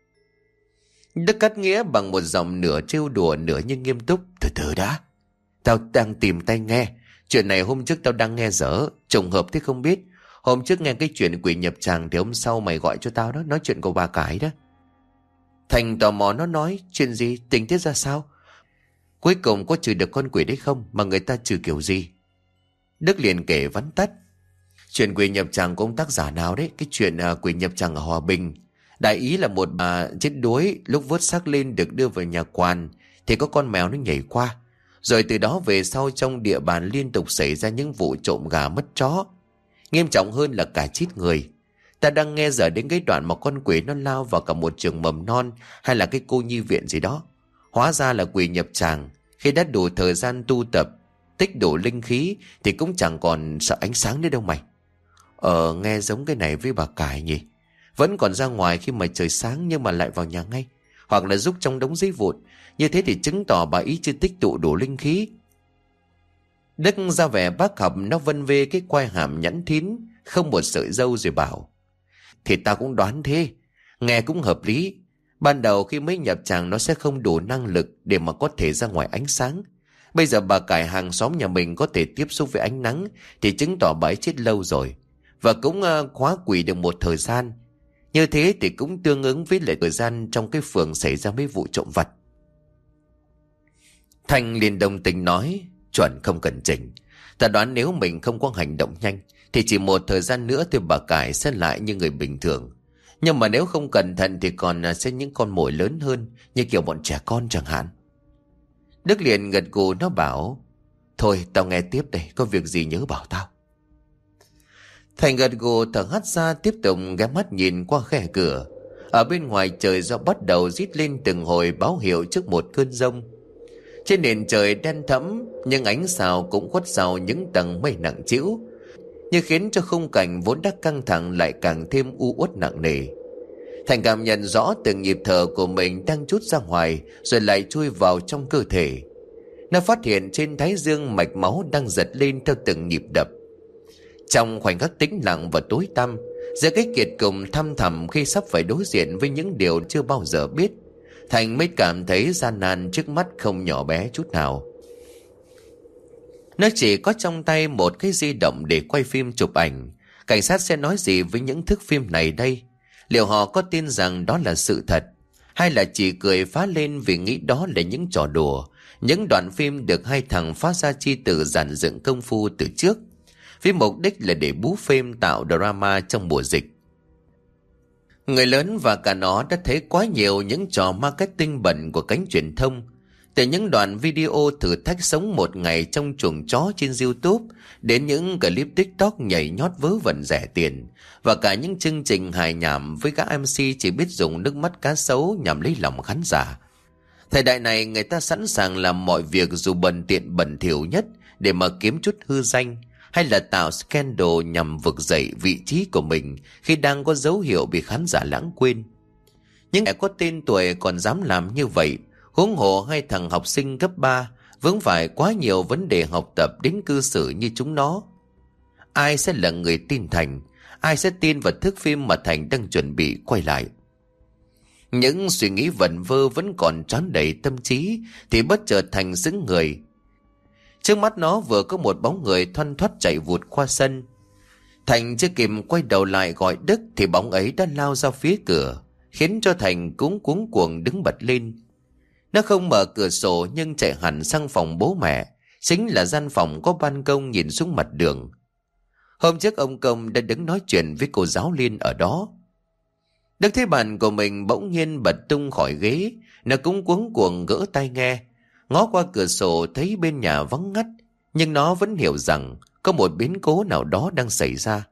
Đức cắt nghĩa bằng một giọng nửa trêu đùa nửa như nghiêm túc. Từ từ đã, tao đang tìm tai nghe. Chuyện này hôm trước tao đang nghe dở, trùng hợp thế không biết. Hôm trước nghe cái chuyện quỷ nhập tràng thì hôm sau mày gọi cho tao đó, nói chuyện của bà Cải đó. Thành tò mò nó nói, chuyện gì, tình tiết ra sao? Cuối cùng có trừ được con quỷ đấy không, mà người ta trừ kiểu gì? Đức liền kể vắn tắt. Chuyện quỷ nhập tràng của ông tác giả nào đấy, cái chuyện quỷ nhập tràng ở Hòa Bình. Đại ý là một bà chết đuối, lúc vớt xác lên được đưa vào nhà quan thì có con mèo nó nhảy qua. Rồi từ đó về sau trong địa bàn liên tục xảy ra những vụ trộm gà mất chó. Nghiêm trọng hơn là cả chết người. Ta đang nghe dở đến cái đoạn mà con quỷ nó lao vào cả một trường mầm non hay là cái cô nhi viện gì đó. Hóa ra là quỷ nhập tràng. Khi đã đủ thời gian tu tập, tích đủ linh khí thì cũng chẳng còn sợ ánh sáng nữa đâu mày. Nghe giống cái này với bà Cải nhỉ. Vẫn còn ra ngoài khi mà trời sáng nhưng mà lại vào nhà ngay. Hoặc là giúp trong đống giấy vụn. Như thế thì chứng tỏ bà ý chưa tích tụ đủ linh khí. Đức ra vẻ bác học, nó vân vê cái quai hàm nhẵn thín, không một sợi râu rồi bảo. Thì tao cũng đoán thế, nghe cũng hợp lý. Ban đầu khi mới nhập tràng nó sẽ không đủ năng lực để mà có thể ra ngoài ánh sáng. Bây giờ bà Cải hàng xóm nhà mình có thể tiếp xúc với ánh nắng thì chứng tỏ bà ấy chết lâu rồi. Và cũng khóa quỷ được một thời gian. Như thế thì cũng tương ứng với lại thời gian trong cái phường xảy ra mấy vụ trộm vặt. Thành liền đồng tình nói, chuẩn không cần chỉnh. Ta đoán nếu mình không có hành động nhanh thì chỉ một thời gian nữa thì bà Cải sẽ lại như người bình thường. Nhưng mà nếu không cẩn thận thì còn sẽ những con mồi lớn hơn, như kiểu bọn trẻ con chẳng hạn. Đức liền gật gù, nó bảo, thôi tao nghe tiếp đây, có việc gì nhớ bảo tao. Thành gật gù thở hắt ra, tiếp tục ghé mắt nhìn qua khe cửa. Ở bên ngoài trời gió bắt đầu rít lên từng hồi báo hiệu trước một cơn giông. Trên nền trời đen thẫm, nhưng ánh sao cũng khuất sau những tầng mây nặng trĩu, như khiến cho khung cảnh vốn đã căng thẳng lại càng thêm u uất nặng nề. Thành cảm nhận rõ từng nhịp thở của mình đang trút ra ngoài rồi lại chui vào trong cơ thể. Nó phát hiện trên thái dương mạch máu đang giật lên theo từng nhịp đập. Trong khoảnh khắc tĩnh lặng và tối tăm, giữa cái kiệt cùng thăm thẳm khi sắp phải đối diện với những điều chưa bao giờ biết, Thành mới cảm thấy gian nan trước mắt không nhỏ bé chút nào. Nó chỉ có trong tay một cái di động để quay phim chụp ảnh. Cảnh sát sẽ nói gì với những thước phim này đây? Liệu họ có tin rằng đó là sự thật, hay là chỉ cười phá lên vì nghĩ đó là những trò đùa, những đoạn phim được hai thằng phát ra chi tử dàn dựng công phu từ trước, với mục đích là để bú phim tạo drama trong mùa dịch. Người lớn và cả nó đã thấy quá nhiều những trò marketing bẩn của cánh truyền thông. Từ những đoạn video thử thách sống một ngày trong chuồng chó trên YouTube đến những clip TikTok nhảy nhót vớ vẩn rẻ tiền và cả những chương trình hài nhảm với các MC chỉ biết dùng nước mắt cá sấu nhằm lấy lòng khán giả. Thời đại này người ta sẵn sàng làm mọi việc dù bần tiện bẩn thỉu nhất để mà kiếm chút hư danh hay là tạo scandal nhằm vực dậy vị trí của mình khi đang có dấu hiệu bị khán giả lãng quên. Nhưng kẻ có tên tuổi còn dám làm như vậy, huống hồ hai thằng học sinh cấp 3 vướng phải quá nhiều vấn đề học tập đến cư xử như chúng nó. Ai sẽ là người tin Thành? Ai sẽ tin vào thước phim mà Thành đang chuẩn bị quay lại? Những suy nghĩ vẩn vơ vẫn còn tràn đầy tâm trí thì bất chợt Thành sững người. Trước mắt nó vừa có một bóng người thoăn thoắt chạy vụt qua sân. Thành chưa kịp quay đầu lại gọi Đức thì bóng ấy đã lao ra phía cửa, khiến cho Thành cũng cuống cuồng đứng bật lên. Nó không mở cửa sổ nhưng chạy hẳn sang phòng bố mẹ, chính là gian phòng có ban công nhìn xuống mặt đường. Hôm trước ông Công đã đứng nói chuyện với cô giáo Liên ở đó. Đức thấy bạn của mình bỗng nhiên bật tung khỏi ghế, nó cũng cuống cuồng gỡ tai nghe, ngó qua cửa sổ thấy bên nhà vắng ngắt, nhưng nó vẫn hiểu rằng có một biến cố nào đó đang xảy ra.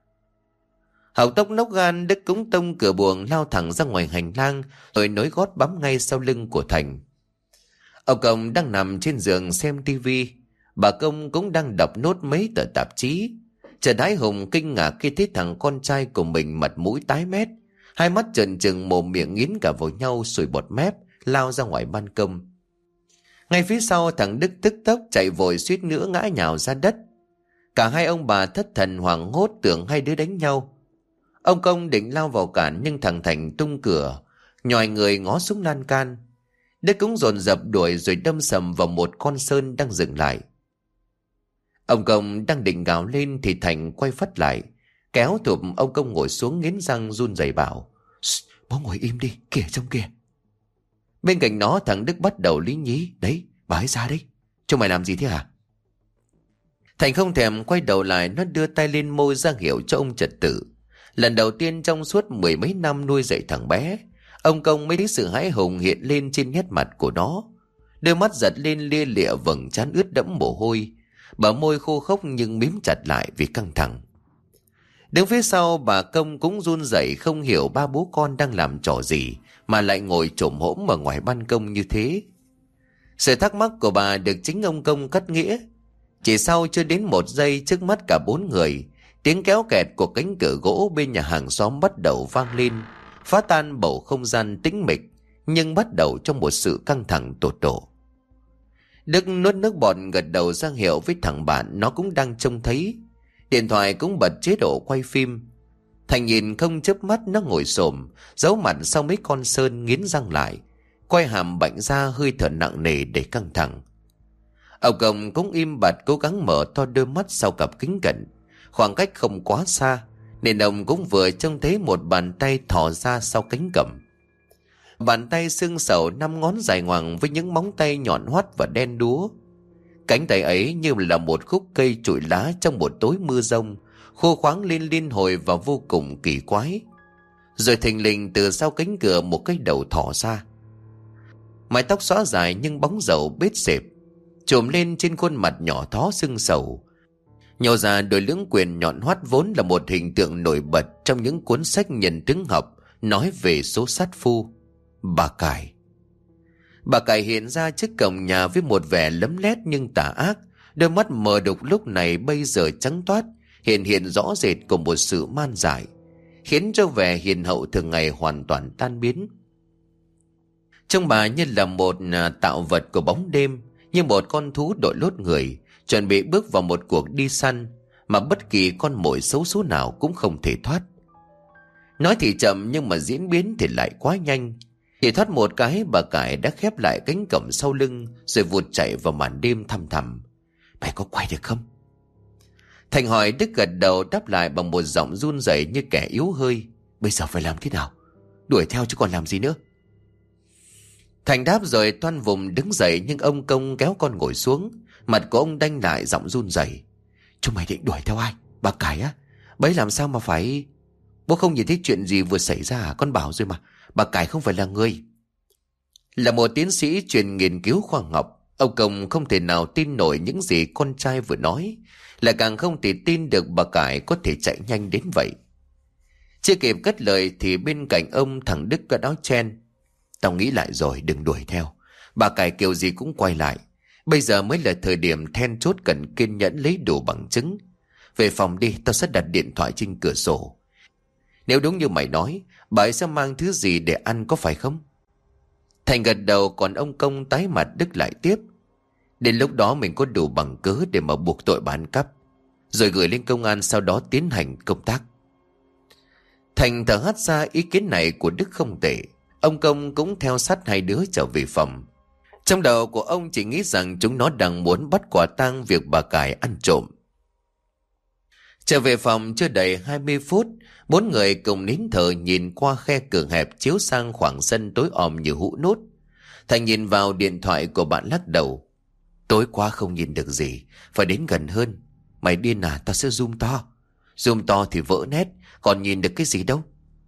Học tốc nốc gan, Đức cũng tông cửa buồng lao thẳng ra ngoài hành lang, rồi nối gót bám ngay sau lưng của Thành. Ông Công đang nằm trên giường xem tivi, bà Công cũng đang đọc nốt mấy tờ tạp chí. Trần Ái Hùng kinh ngạc khi thấy thằng con trai của mình mặt mũi tái mét, hai mắt trợn trừng, mồm miệng nghiến cả vào nhau, sùi bọt mép, lao ra ngoài ban công. Ngay phía sau, thằng Đức tức tốc chạy vội suýt nữa ngã nhào ra đất. Cả hai ông bà thất thần hoảng hốt tưởng hai đứa đánh nhau. Ông Công định lao vào cản nhưng thằng Thành tung cửa, nhòi người ngó xuống lan can. Đức cũng dồn dập đuổi rồi đâm sầm vào một con sơn đang dừng lại. Ông Công đang định gào lên thì Thành quay phắt lại, kéo thụp ông Công ngồi xuống, nghiến răng run rẩy bảo: "Bố ngồi im đi, kìa trông kìa." Bên cạnh nó thằng Đức bắt đầu lý nhí: "Đấy, bà ấy ra đấy, chúng mày làm gì thế hả?" Thành không thèm quay đầu lại, nó đưa tay lên môi ra hiệu cho ông trật tự. Lần đầu tiên trong suốt mười mấy năm nuôi dạy thằng bé, ông Công mới thấy sự hãi hùng hiện lên trên nét mặt của nó. Đôi mắt giật lên lia lịa, vầng trán ướt đẫm mồ hôi, bờ môi khô khốc nhưng mím chặt lại vì căng thẳng. Đứng phía sau, bà Công cũng run rẩy, không hiểu ba bố con đang làm trò gì mà lại ngồi chồm hổm ở ngoài ban công như thế. Sự thắc mắc của bà được chính ông Công cắt nghĩa. Chỉ sau chưa đến một giây, trước mắt cả bốn người, tiếng kéo kẹt của cánh cửa gỗ bên nhà hàng xóm bắt đầu vang lên, phá tan bầu không gian tĩnh mịch, nhưng bắt đầu trong một sự căng thẳng tột độ. Đức nuốt nước bọt, gật đầu ra hiệu với thằng bạn nó cũng đang trông thấy. Điện thoại cũng bật chế độ quay phim. Thành nhìn không chớp mắt, nó ngồi xổm, giấu mặt sau mấy con sơn, nghiến răng lại, quay hàm bệnh ra, hơi thở nặng nề để căng thẳng. Ông Công cũng im bặt, cố gắng mở to đôi mắt sau cặp kính cận. Khoảng cách không quá xa nên ông cũng vừa trông thấy một bàn tay thò ra sau cánh cẩm. Bàn tay xương sầu, 5 ngón dài ngoằng với những móng tay nhọn hoắt và đen đúa. Cánh tay ấy như là một khúc cây trụi lá trong một tối mưa rông, khô khoáng lên liên hồi và vô cùng kỳ quái. Rồi thình lình từ sau cánh cửa một cái đầu thò ra. Mái tóc xõa dài nhưng bóng rầu bết xẹp trùm lên trên khuôn mặt nhỏ thó sưng sầu. Nhô ra đôi lưỡng quyền nhọn hoắt vốn là một hình tượng nổi bật trong những cuốn sách nhân tướng học nói về số sát phu. Bà Cải. Bà Cải hiện ra trước cổng nhà với một vẻ lấm lét nhưng tà ác. Đôi mắt mờ đục lúc này bây giờ trắng toát, hiện rõ rệt của một sự man dại, khiến cho vẻ hiền hậu thường ngày hoàn toàn tan biến. Trông bà như là một tạo vật của bóng đêm, như một con thú đội lốt người, chuẩn bị bước vào một cuộc đi săn mà bất kỳ con mồi xấu số nào cũng không thể thoát. Nói thì chậm nhưng mà diễn biến thì lại quá nhanh. Chỉ thoát một cái, bà Cải đã khép lại cánh cổng sau lưng rồi vụt chạy vào màn đêm thăm thẳm. "Mày có quay được không?" Thành hỏi. Đức gật đầu đáp lại bằng một giọng run rẩy như kẻ yếu hơi. "Bây giờ phải làm thế nào? Đuổi theo chứ còn làm gì nữa." Thành đáp rồi toan vùng đứng dậy, nhưng ông Công kéo con ngồi xuống. Mặt của ông đanh lại, giọng run rẩy. "Chúng mày định đuổi theo ai? Bà Cải á? Bấy làm sao mà phải... Bố không nhìn thấy chuyện gì vừa xảy ra à? Con bảo rồi mà, bà Cải không phải là người." Là một tiến sĩ chuyên nghiên cứu khoa học, ông Công không thể nào tin nổi những gì con trai vừa nói, lại càng không thể tin được bà Cải có thể chạy nhanh đến vậy. Chưa kịp cất lời thì bên cạnh ông thằng Đức cất áo chen. Tao nghĩ lại rồi, đừng đuổi theo. Bà Cải kiểu gì cũng quay lại. Bây giờ mới là thời điểm then chốt, cần kiên nhẫn lấy đủ bằng chứng. Về phòng đi, tao sẽ đặt điện thoại trên cửa sổ. Nếu đúng như mày nói, bà ấy sẽ mang thứ gì để ăn, có phải không? Thành gật đầu, còn ông Công tái mặt. Đức lại tiếp. Đến lúc đó mình có đủ bằng cớ để mà buộc tội bà ăn cắp, rồi gửi lên công an, sau đó tiến hành công tác. Thành thở hắt ra, ý kiến này của Đức không tệ. Ông Công cũng theo sát hai đứa trở về phòng. Trong đầu của ông chỉ nghĩ rằng chúng nó đang muốn bắt quả tang việc bà Cải ăn trộm. Trở về phòng chưa đầy 20 phút, bốn người cùng nín thở nhìn qua khe cửa hẹp chiếu sang khoảng sân tối om như hũ nút. Thành nhìn vào điện thoại của bạn lắc đầu. Tối quá không nhìn được gì, phải đến gần hơn. Mày điên à, tao sẽ zoom to. Zoom to thì vỡ nét, còn nhìn được cái gì đâu.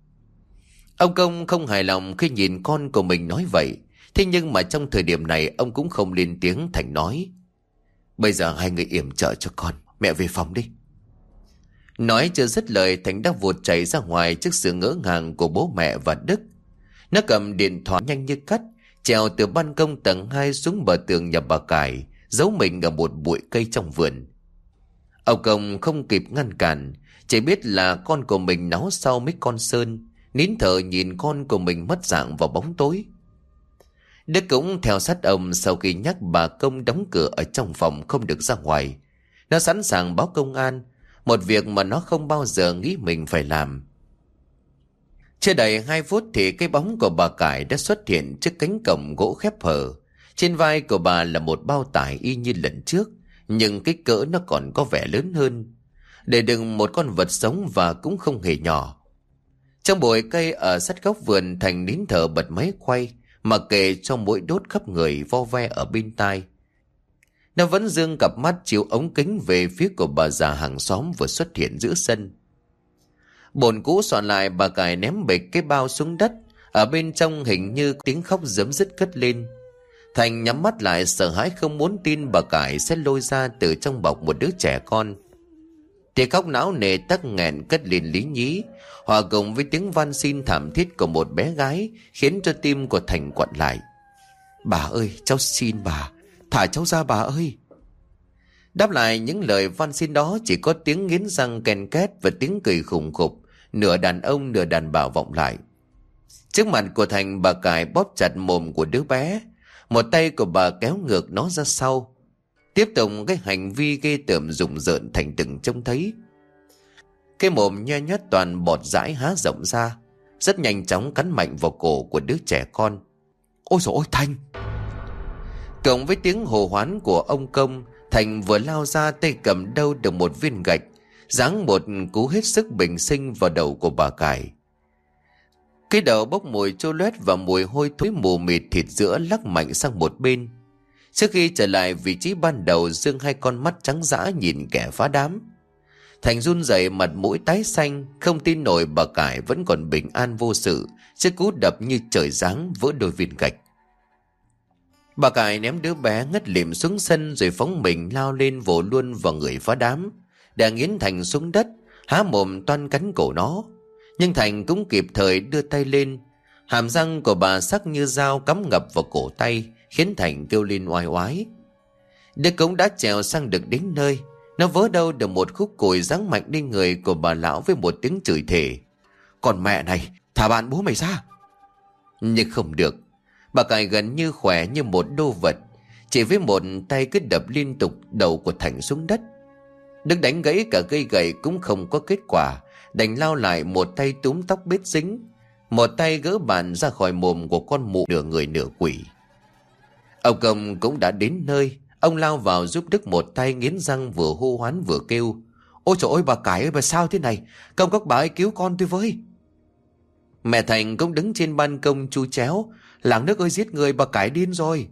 Ông Công không hài lòng khi nhìn con của mình nói vậy. Thế nhưng mà trong thời điểm này ông cũng không lên tiếng. Thành nói, bây giờ hai người yểm trợ cho con, mẹ về phòng đi. Nói chưa dứt lời, Thành đã vụt chạy ra ngoài trước sự ngỡ ngàng của bố mẹ và Đức. Nó cầm điện thoại nhanh như cắt, trèo từ ban công tầng 2 xuống bờ tường nhà bà Cải, giấu mình ở một bụi cây trong vườn. Ông Công không kịp ngăn cản, chỉ biết là con của mình náu sau mấy con sơn, nín thở nhìn con của mình mất dạng vào bóng tối. Đức cũng theo sát ông. Sau khi nhắc bà Công đóng cửa ở trong phòng không được ra ngoài, nó sẵn sàng báo công an, một việc mà nó không bao giờ nghĩ mình phải làm. Chưa đầy 2 phút thì cái bóng của bà Cải đã xuất hiện trước cánh cổng gỗ khép hờ. Trên vai của bà là một bao tải y như lần trước, nhưng kích cỡ nó còn có vẻ lớn hơn, để đựng một con vật sống và cũng không hề nhỏ. Trong bụi cây ở sát góc vườn, Thành nín thở bật máy quay, mặc kệ cho mũi đốt khắp người vo ve ở bên tai. Nó vẫn dương cặp mắt chiếu ống kính về phía của bà già hàng xóm vừa xuất hiện giữa sân. Bồn cũ soạn lại, bà Cải ném bịch cái bao xuống đất. Ở bên trong hình như tiếng khóc giấm dứt cất lên. Thành nhắm mắt lại, sợ hãi không muốn tin bà Cải sẽ lôi ra từ trong bọc một đứa trẻ con. Tiếng khóc não nề tắc nghẹn cất lên lý nhí, hòa cùng với tiếng van xin thảm thiết của một bé gái, khiến cho tim của Thành quặn lại. Bà ơi, cháu xin bà, thả cháu ra bà ơi. Đáp lại những lời van xin đó chỉ có tiếng nghiến răng ken két và tiếng cười khủng khục, nửa đàn ông nửa đàn bà vọng lại. Trước mặt của Thành, bà Cải bóp chặt mồm của đứa bé, một tay của bà kéo ngược nó ra sau. Tiếp tục cái hành vi ghê tởm rùng rợn Thành từng trông thấy. Cái mồm nhe nhét toàn bọt dãi há rộng ra, rất nhanh chóng cắn mạnh vào cổ của đứa trẻ con. Ôi dồi ôi Thành! Cộng với tiếng hô hoán của ông Công, Thành vừa lao ra, tay cầm đâu được một viên gạch, giáng một cú hết sức bình sinh vào đầu của bà Cải. Cái đầu bốc mùi trô loét và mùi hôi thối mù mịt thịt giữa lắc mạnh sang một bên. Trước khi trở lại vị trí ban đầu, dương hai con mắt trắng dã nhìn kẻ phá đám. Thành run rẩy, mặt mũi tái xanh, không tin nổi bà Cải vẫn còn bình an vô sự trước cú đập như trời giáng vỡ đôi viên gạch. Bà Cải ném đứa bé ngất lịm xuống sân rồi phóng mình lao lên vồ luôn vào người phá đám, đè nghiến Thành xuống đất, há mồm toan cắn cổ nó. Nhưng Thành cũng kịp thời đưa tay lên. Hàm răng của bà sắc như dao cắm ngập vào cổ tay, khiến Thành kêu lên oai oái. Đứa cũng đã trèo sang được đến nơi. Nó vớ đâu được một khúc củi giáng mạnh lên người của bà lão với một tiếng chửi thề. Còn mẹ này, thả bạn bố mày ra! Nhưng không được. Bà Cải gần như khỏe như một đô vật, chỉ với một tay cứ đập liên tục đầu của Thành xuống đất. Đức đánh gãy cả cây gậy cũng không có kết quả, đành lao lại, một tay túm tóc bết dính, một tay gỡ bàn ra khỏi mồm của con mụ nửa người nửa quỷ. Ông Công cũng đã đến nơi. Ông lao vào giúp Đức một tay, nghiến răng vừa hô hoán vừa kêu. Ôi trời ơi bà Cải ơi, bà sao thế này? Công các bà ơi, cứu con tôi với! Mẹ Thành cũng đứng trên ban công chu chéo. Làng nước ơi giết người, bà Cải điên rồi!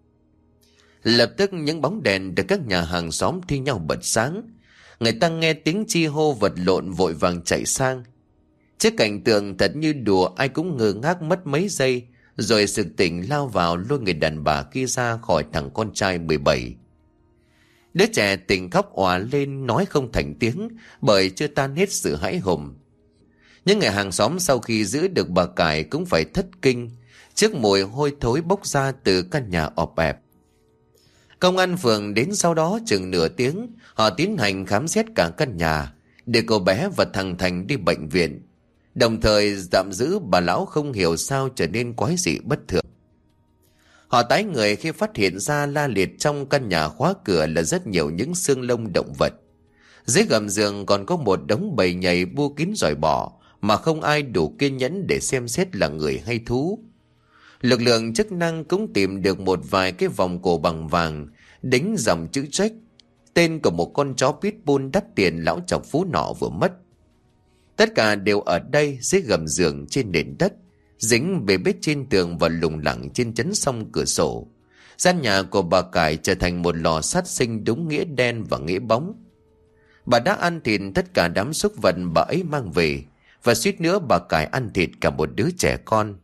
Lập tức những bóng đèn từ các nhà hàng xóm thi nhau bật sáng. Người ta nghe tiếng chi hô vật lộn vội vàng chạy sang. Trước cảnh tượng thật như đùa, ai cũng ngơ ngác mất mấy giây, rồi sực tỉnh lao vào lôi người đàn bà kia ra khỏi thằng con trai 17. Đứa trẻ tỉnh khóc òa lên nói không thành tiếng bởi chưa tan hết sự hãi hùng. Những người hàng xóm sau khi giữ được bà Cải cũng phải thất kinh trước mùi hôi thối bốc ra từ căn nhà ọp ẹp. Công an phường đến sau đó chừng nửa tiếng, họ tiến hành khám xét cả căn nhà để cô bé và thằng Thành đi bệnh viện, đồng thời tạm giữ bà lão không hiểu sao trở nên quái dị bất thường. Họ tái người khi phát hiện ra la liệt trong căn nhà khóa cửa là rất nhiều những xương lông động vật. Dưới gầm giường còn có một đống bầy nhầy bu kín giỏi bọ mà không ai đủ kiên nhẫn để xem xét là người hay thú. Lực lượng chức năng cũng tìm được một vài cái vòng cổ bằng vàng đính dòng chữ Jack, tên của một con chó pitbull đắt tiền lão chọc phú nọ vừa mất. Tất cả đều ở đây dưới gầm giường trên nền đất, dính bề bết trên tường và lủng lẳng trên chắn song cửa sổ. Gian nhà của bà Cải trở thành một lò sát sinh đúng nghĩa đen và nghĩa bóng. Bà đã ăn thịt tất cả đám súc vật bà ấy mang về, và suýt nữa bà Cải ăn thịt cả một đứa trẻ con.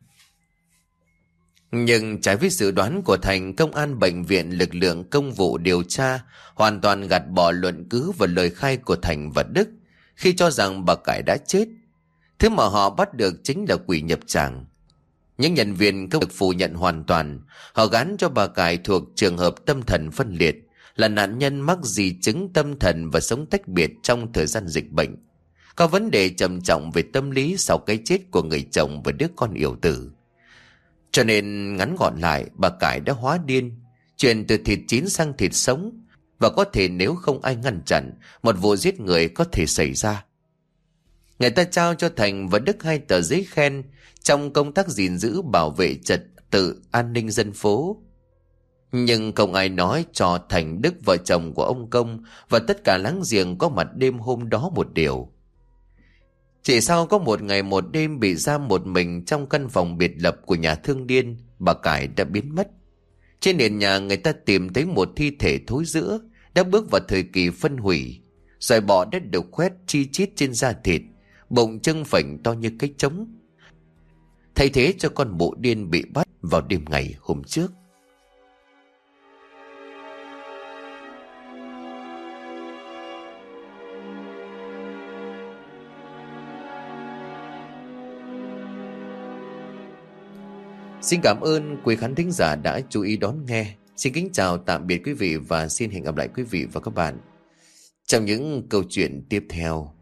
Nhưng trái với dự đoán của Thành, công an, bệnh viện, lực lượng công vụ điều tra hoàn toàn gạt bỏ luận cứ và lời khai của Thành và Đức khi cho rằng bà Cải đã chết. Thứ mà họ bắt được chính là quỷ nhập tràng. Những nhân viên công được phủ nhận hoàn toàn. Họ gán cho bà Cải thuộc trường hợp tâm thần phân liệt, là nạn nhân mắc di chứng tâm thần và sống tách biệt trong thời gian dịch bệnh, có vấn đề trầm trọng về tâm lý sau cái chết của người chồng và đứa con yêu tử. Cho nên ngắn gọn lại, bà Cải đã hóa điên, chuyển từ thịt chín sang thịt sống, và có thể nếu không ai ngăn chặn, một vụ giết người có thể xảy ra. Người ta trao cho Thành và Đức 2 tờ giấy khen trong công tác gìn giữ bảo vệ trật tự an ninh dân phố. Nhưng không ai nói cho Thành, Đức, vợ chồng của ông Công và tất cả láng giềng có mặt đêm hôm đó một điều. Chỉ sau có một ngày một đêm bị giam một mình trong căn phòng biệt lập của nhà thương điên, bà Cải đã biến mất. Trên nền nhà người ta tìm thấy một thi thể thối rữa, đã bước vào thời kỳ phân hủy. Giỏi bọ đã được khoét chi chít trên da thịt, bụng trưng phình to như cái trống, thay thế cho con mụ điên bị bắt vào đêm ngày hôm trước. Xin cảm ơn quý khán thính giả đã chú ý đón nghe. Xin kính chào tạm biệt quý vị và xin hẹn gặp lại quý vị và các bạn trong những câu chuyện tiếp theo.